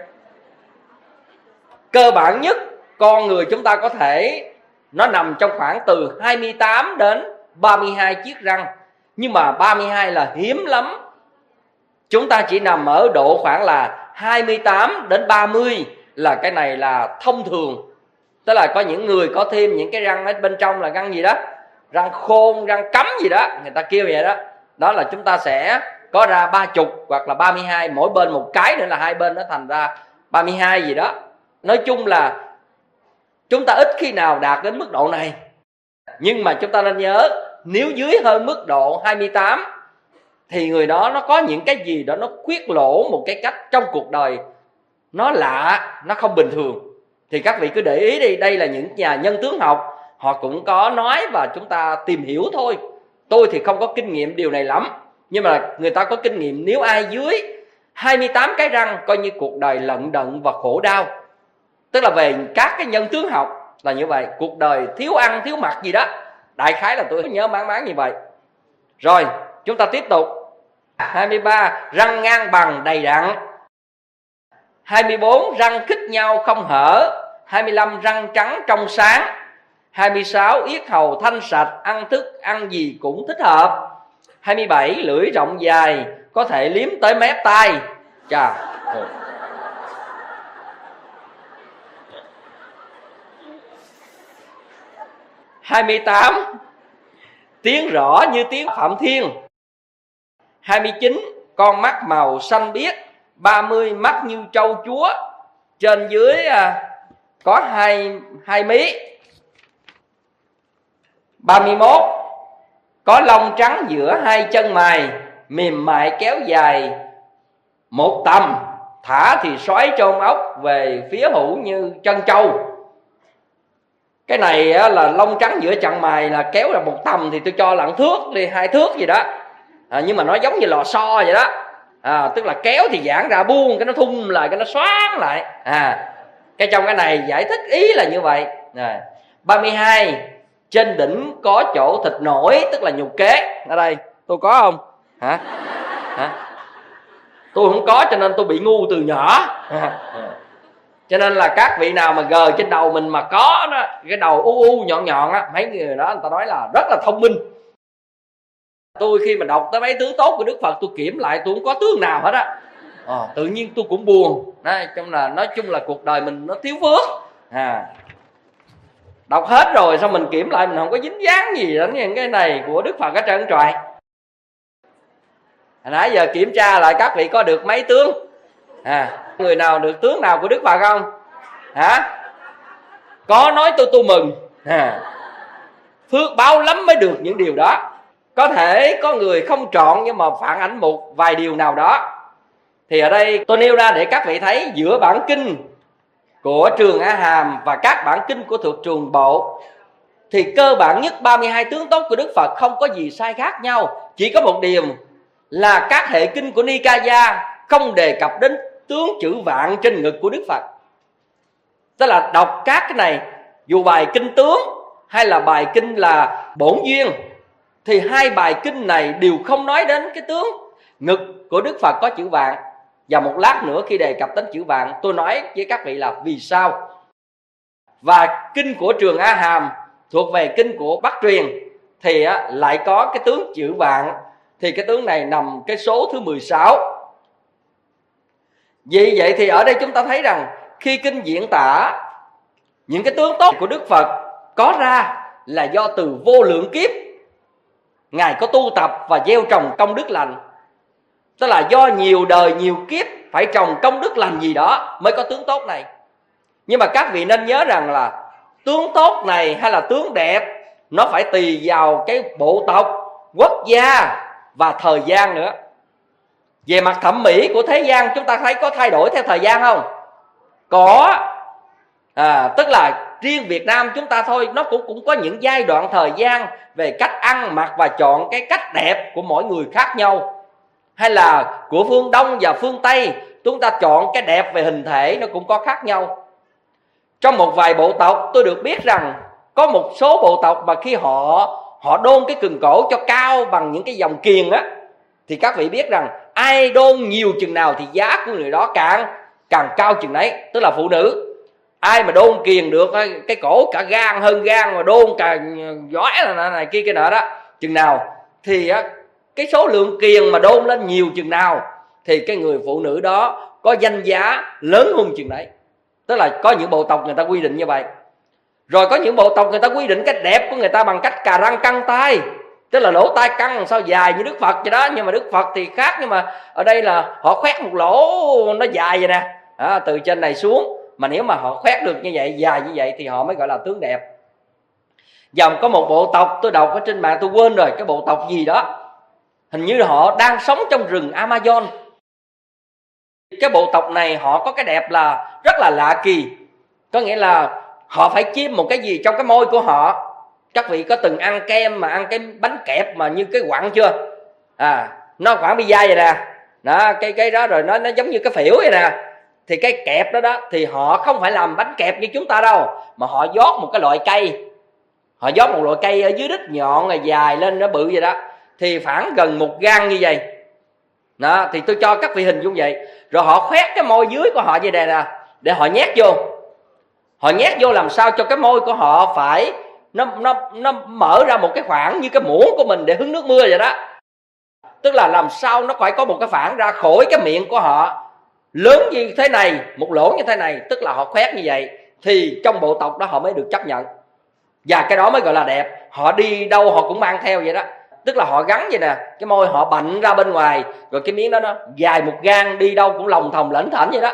Cơ bản nhất con người chúng ta có thể nó nằm trong khoảng từ 28 đến 32 chiếc răng. Nhưng mà 32 là hiếm lắm. Chúng ta chỉ nằm ở độ khoảng là 28 đến 30 là cái này là thông thường. Tức là có những người có thêm những cái răng ở bên trong là răng gì đó, răng khôn, răng cắm gì đó, người ta kêu vậy đó. Đó là chúng ta sẽ có ra 30 hoặc là 32, mỗi bên một cái nữa là hai bên nó thành ra 32 gì đó. Nói chung là chúng ta ít khi nào đạt đến mức độ này. Nhưng mà chúng ta nên nhớ, nếu dưới hơn mức độ 28 thì người đó nó có những cái gì đó nó khuyết lỗ một cái cách trong cuộc đời nó lạ, nó không bình thường. Thì các vị cứ để ý đi, đây là những nhà nhân tướng học họ cũng có nói và chúng ta tìm hiểu thôi. Tôi thì không có kinh nghiệm điều này lắm, nhưng mà người ta có kinh nghiệm. Nếu ai dưới 28 cái răng coi như cuộc đời lận đận và khổ đau. Tức là về các cái nhân tướng học là như vậy, cuộc đời thiếu ăn thiếu mặc gì đó, đại khái là tôi nhớ máng máng như vậy. Rồi chúng ta tiếp tục. 23 răng ngang bằng đầy đặn. 24 răng khít nhau không hở. 25 răng trắng trong sáng. 26 yết hầu thanh sạch, ăn thức ăn gì cũng thích hợp. 27 lưỡi rộng dài, có thể liếm tới mép tai. Chà. 28 tiếng rõ như tiếng Phạm Thiên. 29 con mắt màu xanh biếc. 30 mắt như trâu chúa, trên dưới có hai mí. 31 có lông trắng giữa hai chân mày, mềm mại kéo dài một tầm, thả thì xoáy trôn ốc về phía hữu như chân trâu. Cái này là lông trắng giữa chân mày là kéo là một tầm, thì tôi cho là 1 thước đi, 2 thước gì đó, nhưng mà nó giống như lò xo vậy đó. Tức là kéo thì giãn ra, buông cái nó thun lại, cái nó xoáng lại. Cái trong cái này giải thích ý là như vậy. 32 trên đỉnh có chỗ thịt nổi, tức là nhục kế. Ở đây tôi có không? Hả? Tôi không có, cho nên tôi bị ngu từ nhỏ. Cho nên là các vị nào mà gờ trên đầu mình mà có đó, cái đầu u nhọn nhọn á, mấy người đó người ta nói là rất là thông minh. Tôi khi mà đọc tới mấy tướng tốt của Đức Phật, tôi kiểm lại tôi không có tướng nào hết á. Tự nhiên tôi cũng buồn. Nói chung là cuộc đời mình nó thiếu phước. Đọc hết rồi xong mình kiểm lại mình không có dính dáng gì đến những cái này của Đức Phật hết trơn trọi. Nãy giờ kiểm tra lại các vị có được mấy tướng? Người nào được tướng nào của Đức Phật không? Có nói tôi mừng. Phước báo lắm mới được những điều đó. Có thể có người không trọn, nhưng mà phản ảnh một vài điều nào đó. Thì ở đây tôi nêu ra để các vị thấy giữa bản kinh của Trường A Hàm và các bản kinh của thuộc Trường Bộ thì cơ bản nhất 32 tướng tốt của Đức Phật không có gì sai khác nhau. Chỉ có một điều là các hệ kinh của Nikaya không đề cập đến tướng chữ vạn trên ngực của Đức Phật. Tức là đọc các cái này, dù bài kinh tướng hay là bài kinh là bổn duyên, thì hai bài kinh này đều không nói đến cái tướng ngực của Đức Phật có chữ vạn. Và một lát nữa khi đề cập đến chữ vạn, tôi nói với các vị là vì sao. Và kinh của Trường A Hàm thuộc về kinh của Bắc Truyền thì lại có cái tướng chữ vạn. Thì cái tướng này nằm cái số thứ 16. Vì vậy thì ở đây chúng ta thấy rằng khi kinh diễn tả những cái tướng tốt của Đức Phật có ra là do từ vô lượng kiếp Ngài có tu tập và gieo trồng công đức lành. Tức là do nhiều đời nhiều kiếp phải trồng công đức lành gì đó mới có tướng tốt này. Nhưng mà các vị nên nhớ rằng là tướng tốt này hay là tướng đẹp nó phải tùy vào cái bộ tộc, quốc gia và thời gian nữa. Về mặt thẩm mỹ của thế gian chúng ta thấy có thay đổi theo thời gian không? Có. Tức là riêng Việt Nam chúng ta thôi, nó cũng có những giai đoạn thời gian về cách ăn mặc và chọn cái cách đẹp của mỗi người khác nhau. Hay là của phương Đông và phương Tây, chúng ta chọn cái đẹp về hình thể nó cũng có khác nhau. Trong một vài bộ tộc tôi được biết rằng có một số bộ tộc mà khi họ đôn cái cần cổ cho cao bằng những cái dòng kiềng á, thì các vị biết rằng ai đôn nhiều chừng nào thì giá của người đó càng cao chừng đấy. Tức là phụ nữ, ai mà đôn kiềng được cái cổ cả gan hơn gan, mà đôn cả giói này kia cái nọ đó chừng nào, thì cái số lượng kiềng mà đôn lên nhiều chừng nào thì cái người phụ nữ đó có danh giá lớn hơn chừng đấy. Tức là có những bộ tộc người ta quy định như vậy. Rồi có những bộ tộc người ta quy định cái đẹp của người ta bằng cách cà răng căng tay. Tức là lỗ tai căng sao dài như Đức Phật vậy đó. Nhưng mà Đức Phật thì khác. Nhưng mà ở đây là họ khoét một lỗ nó dài vậy nè, từ trên này xuống. Mà nếu mà họ khoét được như vậy, dài như vậy thì họ mới gọi là tướng đẹp. Dòng có một bộ tộc tôi đọc ở trên mạng tôi quên rồi, cái bộ tộc gì đó, Hình như họ đang sống trong rừng Amazon. Cái bộ tộc này họ có cái đẹp là rất là lạ kỳ. Có nghĩa là họ phải chiêm một cái gì trong cái môi của họ. Các vị có từng ăn kem mà ăn cái bánh kẹp mà như cái quặng chưa? Nó khoảng bi dai vậy nè. Đó, cái đó rồi nó giống như cái phễu vậy nè. Thì cái kẹp đó đó thì họ không phải làm bánh kẹp như chúng ta đâu, mà họ dót một cái loại cây. Họ dót một loại cây ở dưới đít nhọn rồi dài lên nó bự vậy đó. Thì khoảng gần 1 gang như vậy. Đó, thì tôi cho các vị hình dung vậy. Rồi họ khoét cái môi dưới của họ như này nè, để họ nhét vô. Họ nhét vô làm sao cho cái môi của họ phải nó mở ra một cái khoảng như cái muỗng của mình để hứng nước mưa vậy đó. Tức là làm sao nó phải có một cái khoảng ra khỏi cái miệng của họ lớn như thế này, một lỗ như thế này. Tức là họ khoét như vậy thì trong bộ tộc đó họ mới được chấp nhận. Và cái đó mới gọi là đẹp. Họ đi đâu họ cũng mang theo vậy đó. Tức là họ gắn vậy nè, cái môi họ bạnh ra bên ngoài, rồi cái miếng đó nó dài 1 gang, đi đâu cũng lòng thòng lễnh thảnh vậy đó.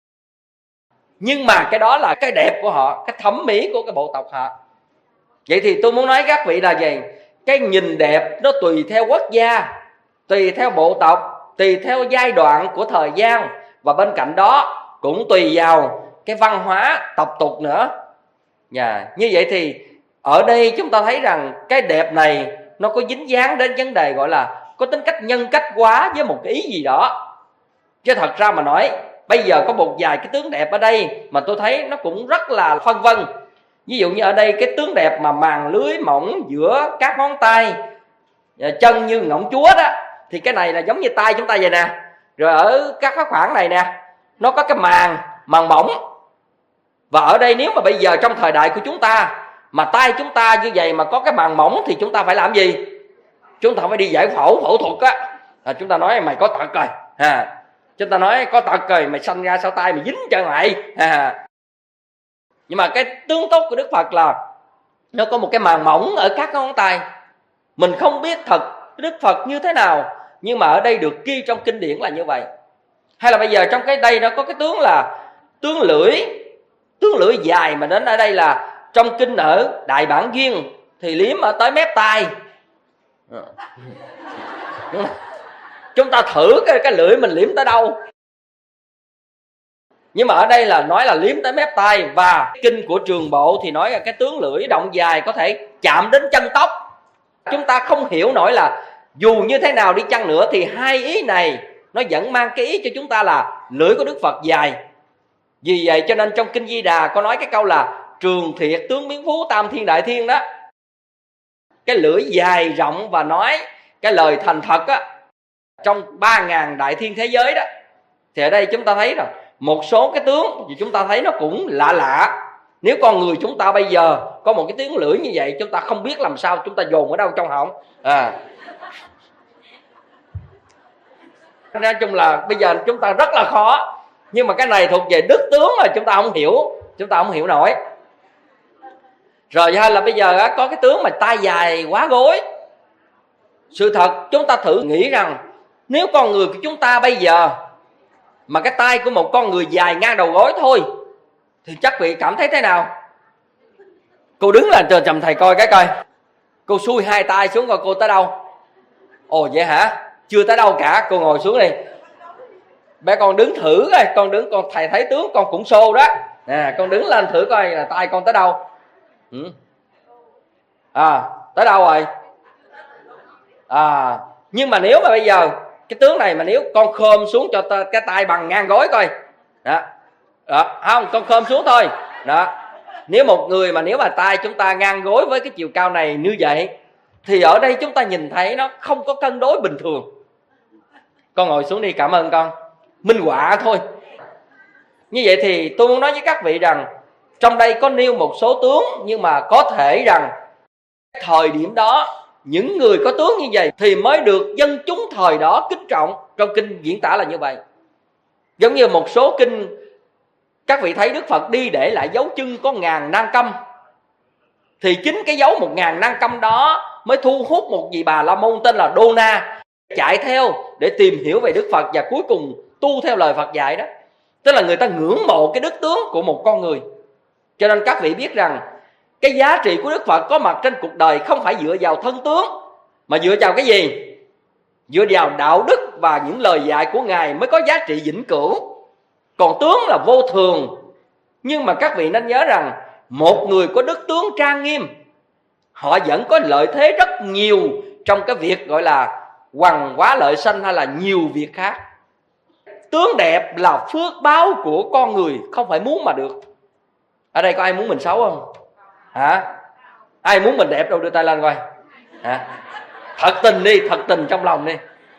Nhưng mà cái đó là cái đẹp của họ, cái thẩm mỹ của cái bộ tộc họ. Vậy thì tôi muốn nói các vị là gì? Cái nhìn đẹp nó tùy theo quốc gia, tùy theo bộ tộc, tùy theo giai đoạn của thời gian, và bên cạnh đó cũng tùy vào cái văn hóa tập tục nữa. Như vậy thì ở đây chúng ta thấy rằng cái đẹp này nó có dính dáng đến vấn đề gọi là có tính cách nhân cách hóa với một cái ý gì đó. Chứ thật ra mà nói, bây giờ có một vài cái tướng đẹp ở đây mà tôi thấy nó cũng rất là phân vân. Ví dụ như ở đây cái tướng đẹp mà màn lưới mỏng giữa các ngón tay, chân như ngỗng chúa đó, thì cái này là giống như tay chúng ta vậy nè. Rồi ở các cái khoảng này nè, nó có cái màn mỏng. Và ở đây nếu mà bây giờ trong thời đại của chúng ta mà tay chúng ta như vậy mà có cái màn mỏng thì chúng ta phải làm gì? Chúng ta phải đi giải phẫu thuật á. Chúng ta nói mày có tật rồi. Chúng ta nói có tật rồi, mày sanh ra sao tay mày dính chân mày. Nhưng mà cái tướng tốt của Đức Phật là nó có một cái màn mỏng ở các ngón tay. Mình không biết thật Đức Phật như thế nào, nhưng mà ở đây được ghi trong kinh điển là như vậy. Hay là bây giờ trong cái đây nó có cái tướng là tướng lưỡi dài, mà đến ở đây là trong kinh ở Đại Bản Duyên thì liếm ở tới mép tai. Chúng ta thử cái lưỡi mình liếm tới đâu. Nhưng mà ở đây là nói là liếm tới mép tai. Và kinh của Trường Bộ thì nói là cái tướng lưỡi động dài có thể chạm đến chân tóc. Chúng ta không hiểu nổi là dù như thế nào đi chăng nữa thì hai ý này nó vẫn mang cái ý cho chúng ta là lưỡi của Đức Phật dài. Vì vậy cho nên trong kinh Di Đà có nói cái câu là trường thiệt tướng biến phú tam thiên đại thiên đó. Cái lưỡi dài rộng và nói cái lời thành thật á, trong 3.000 đại thiên thế giới đó. Thì ở đây chúng ta thấy rồi, một số cái tướng thì chúng ta thấy nó cũng lạ lạ. Nếu con người chúng ta bây giờ có một cái tiếng lưỡi như vậy, chúng ta không biết làm sao chúng ta dồn ở đâu trong họng. Nói chung là bây giờ chúng ta rất là khó. Nhưng mà cái này thuộc về đức tướng mà chúng ta không hiểu nổi. Rồi hay là bây giờ có cái tướng mà tay dài quá gối. Sự thật chúng ta thử nghĩ rằng nếu con người của chúng ta bây giờ mà cái tay của một con người dài ngang đầu gối thôi thì chắc vị cảm thấy thế nào? Cô đứng lên chờ chầm thầy coi cái coi. Cô xuôi hai tay xuống coi cô tới đâu. Ồ vậy hả? Chưa tới đâu cả, cô ngồi xuống đi. Bé con đứng thử coi, con thầy thấy tướng con cũng xô đó. Nè, con đứng lên thử coi là tay con tới đâu. Tới đâu rồi? Nhưng mà nếu mà bây giờ cái tướng này mà nếu con khom xuống cho cái tay bằng ngang gối coi. Đó. Không, con khom xuống thôi. Đó. Nếu một người mà nếu mà tay chúng ta ngang gối với cái chiều cao này như vậy thì ở đây chúng ta nhìn thấy nó không có cân đối bình thường. Con ngồi xuống đi, cảm ơn con. Minh họa thôi. Như vậy thì tôi muốn nói với các vị rằng trong đây có nêu một số tướng, nhưng mà có thể rằng thời điểm đó những người có tướng như vậy thì mới được dân chúng thời đó kính trọng. Trong kinh diễn tả là như vậy. Giống như một số kinh các vị thấy Đức Phật đi để lại dấu chân có 1000 nang câm, thì chính cái dấu 1000 nang câm đó mới thu hút một vị Bà La Môn tên là Đô Na chạy theo để tìm hiểu về Đức Phật và cuối cùng tu theo lời Phật dạy đó. Tức là người ta ngưỡng mộ cái đức tướng của một con người. Cho nên các vị biết rằng cái giá trị của Đức Phật có mặt trên cuộc đời không phải dựa vào thân tướng, mà dựa vào cái gì? dựa vào đạo đức và những lời dạy của Ngài mới có giá trị vĩnh cửu. Còn tướng là vô thường. Nhưng mà các vị nên nhớ rằng một người có đức tướng trang nghiêm, họ vẫn có lợi thế rất nhiều trong cái việc gọi là hoằng hóa lợi sanh hay là nhiều việc khác. Tướng đẹp là phước báo của con người, không phải muốn mà được. Ở đây có ai muốn mình xấu không? Hả? Ai muốn mình đẹp đâu, đưa tay lên coi. Hả? Thật tình đi, thật tình trong lòng đi.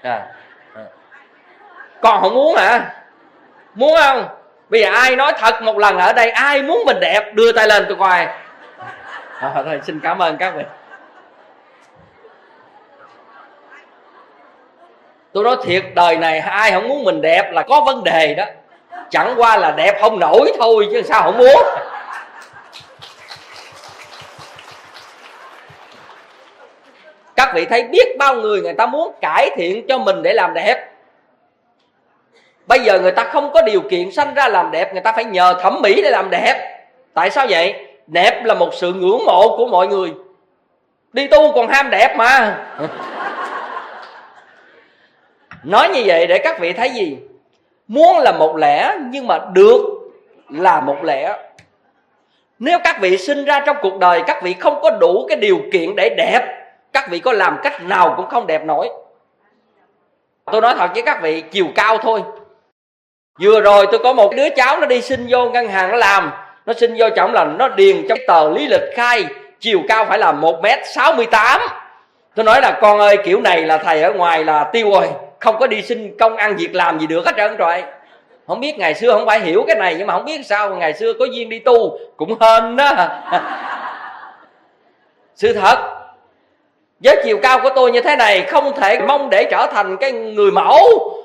Con không muốn hả? Muốn không? Bây giờ ai nói thật một lần ở đây, ai muốn mình đẹp, đưa tay lên tôi coi. Thôi xin cảm ơn các vị. Tôi nói thiệt, đời này ai không muốn mình đẹp là có vấn đề đó. Chẳng qua là đẹp không nổi thôi chứ sao không muốn. Các vị thấy biết bao người ta muốn cải thiện cho mình để làm đẹp. Bây giờ người ta không có điều kiện sanh ra làm đẹp, người ta phải nhờ thẩm mỹ để làm đẹp. Tại sao vậy? Đẹp là một sự ngưỡng mộ của mọi người. Đi tu còn ham đẹp mà. Nói như vậy để các vị thấy gì? Muốn là một lẽ, nhưng mà được là một lẽ. Nếu các vị sinh ra trong cuộc đời, các vị không có đủ cái điều kiện để đẹp, các vị có làm cách nào cũng không đẹp nổi. Tôi nói thật với các vị, chiều cao thôi. Vừa rồi tôi có một đứa cháu nó đi xin vô ngân hàng nó làm. Nó xin vô trọng là nó điền trong tờ lý lịch khai chiều cao phải là 1m68. Tôi nói là con ơi, kiểu này là thầy ở ngoài là tiêu rồi, không có đi xin công ăn việc làm gì được hết trơn rồi. Không biết ngày xưa không phải hiểu cái này, nhưng mà không biết sao ngày xưa có duyên đi tu cũng hên đó. Sự thật, với chiều cao của tôi như thế này không thể mong để trở thành cái người mẫu,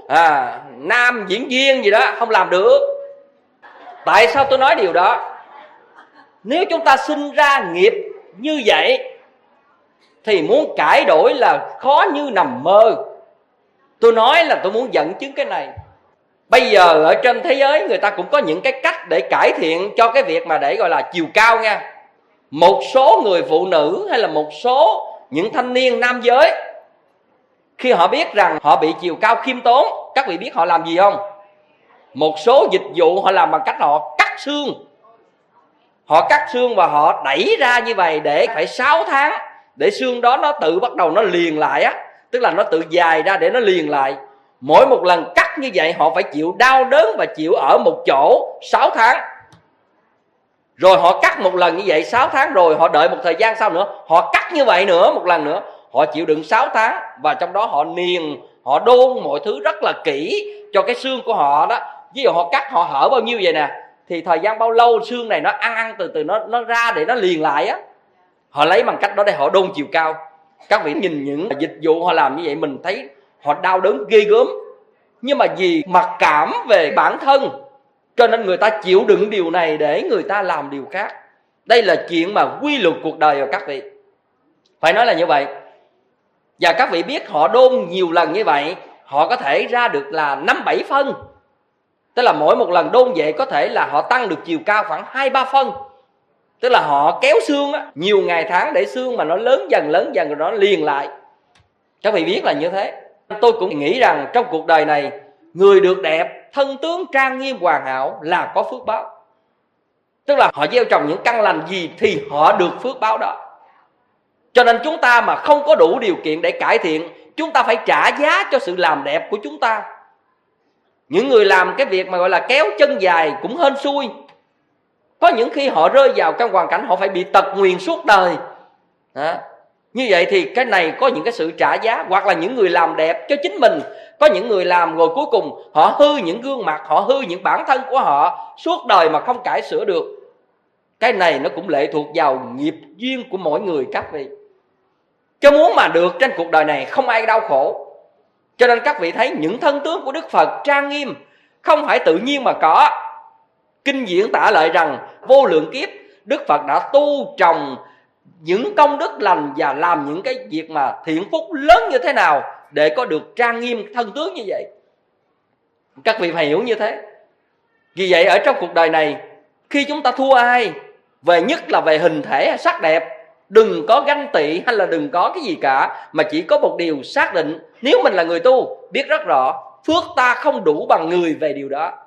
nam diễn viên gì đó, không làm được. Tại sao tôi nói điều đó? Nếu chúng ta sinh ra nghiệp như vậy thì muốn cải đổi là khó như nằm mơ. Tôi nói là tôi muốn dẫn chứng cái này. Bây giờ ở trên thế giới người ta cũng có những cái cách để cải thiện cho cái việc mà để gọi là chiều cao nha. Một số người phụ nữ hay là một số những thanh niên nam giới, khi họ biết rằng họ bị chiều cao khiêm tốn, các vị biết họ làm gì không? Một số dịch vụ họ làm bằng cách họ cắt xương. Họ cắt xương và họ đẩy ra như vậy để phải 6 tháng để xương đó nó tự bắt đầu nó liền lại á. Tức là nó tự dài ra để nó liền lại. Mỗi một lần cắt như vậy họ phải chịu đau đớn và chịu ở một chỗ 6 tháng. Rồi họ cắt một lần như vậy 6 tháng, rồi họ đợi một thời gian sau nữa họ cắt như vậy nữa một lần nữa. Họ chịu đựng 6 tháng và trong đó họ niền, họ đôn mọi thứ rất là kỹ cho cái xương của họ đó. Ví dụ họ cắt họ hở bao nhiêu vậy nè, thì thời gian bao lâu xương này nó ăn từ từ nó ra để nó liền lại á. Họ lấy bằng cách đó để họ đôn chiều cao. Các vị nhìn những dịch vụ họ làm như vậy mình thấy họ đau đớn ghê gớm. Nhưng mà vì mặc cảm về bản thân cho nên người ta chịu đựng điều này để người ta làm điều khác. Đây là chuyện mà quy luật cuộc đời rồi các vị. Phải nói là như vậy. Và các vị biết họ đôn nhiều lần như vậy, họ có thể ra được là 5-7 phân. Tức là mỗi một lần đôn vậy có thể là họ tăng được chiều cao khoảng 2-3 phân. Tức là họ kéo xương á, nhiều ngày tháng để xương mà nó lớn dần rồi nó liền lại. Các vị biết là như thế. Tôi cũng nghĩ rằng trong cuộc đời này, người được đẹp, thân tướng trang nghiêm hoàn hảo là có phước báo. Tức là họ gieo trồng những căn lành gì thì họ được phước báo đó. Cho nên chúng ta mà không có đủ điều kiện để cải thiện, chúng ta phải trả giá cho sự làm đẹp của chúng ta. Những người làm cái việc mà gọi là kéo chân dài cũng hên xui. Có những khi họ rơi vào trong hoàn cảnh họ phải bị tật nguyền suốt đời đó. Như vậy thì cái này có những cái sự trả giá. Hoặc là những người làm đẹp cho chính mình, có những người làm rồi cuối cùng họ hư những gương mặt, họ hư những bản thân của họ suốt đời mà không cải sửa được. Cái này nó cũng lệ thuộc vào nghiệp duyên của mỗi người các vị. Chứ muốn mà được trên cuộc đời này không ai đau khổ. Cho nên các vị thấy những thân tướng của Đức Phật trang nghiêm không phải tự nhiên mà có. Kinh diễn tả lại rằng vô lượng kiếp Đức Phật đã tu trồng những công đức lành và làm những cái việc mà thiện phúc lớn như thế nào để có được trang nghiêm thân tướng như vậy. Các vị phải hiểu như thế. Vì vậy ở trong cuộc đời này, khi chúng ta thua ai, về nhất là về hình thể sắc đẹp, đừng có ganh tị hay là đừng có cái gì cả, mà chỉ có một điều xác định Nếu mình là người tu biết rất rõ phước ta không đủ bằng người về điều đó,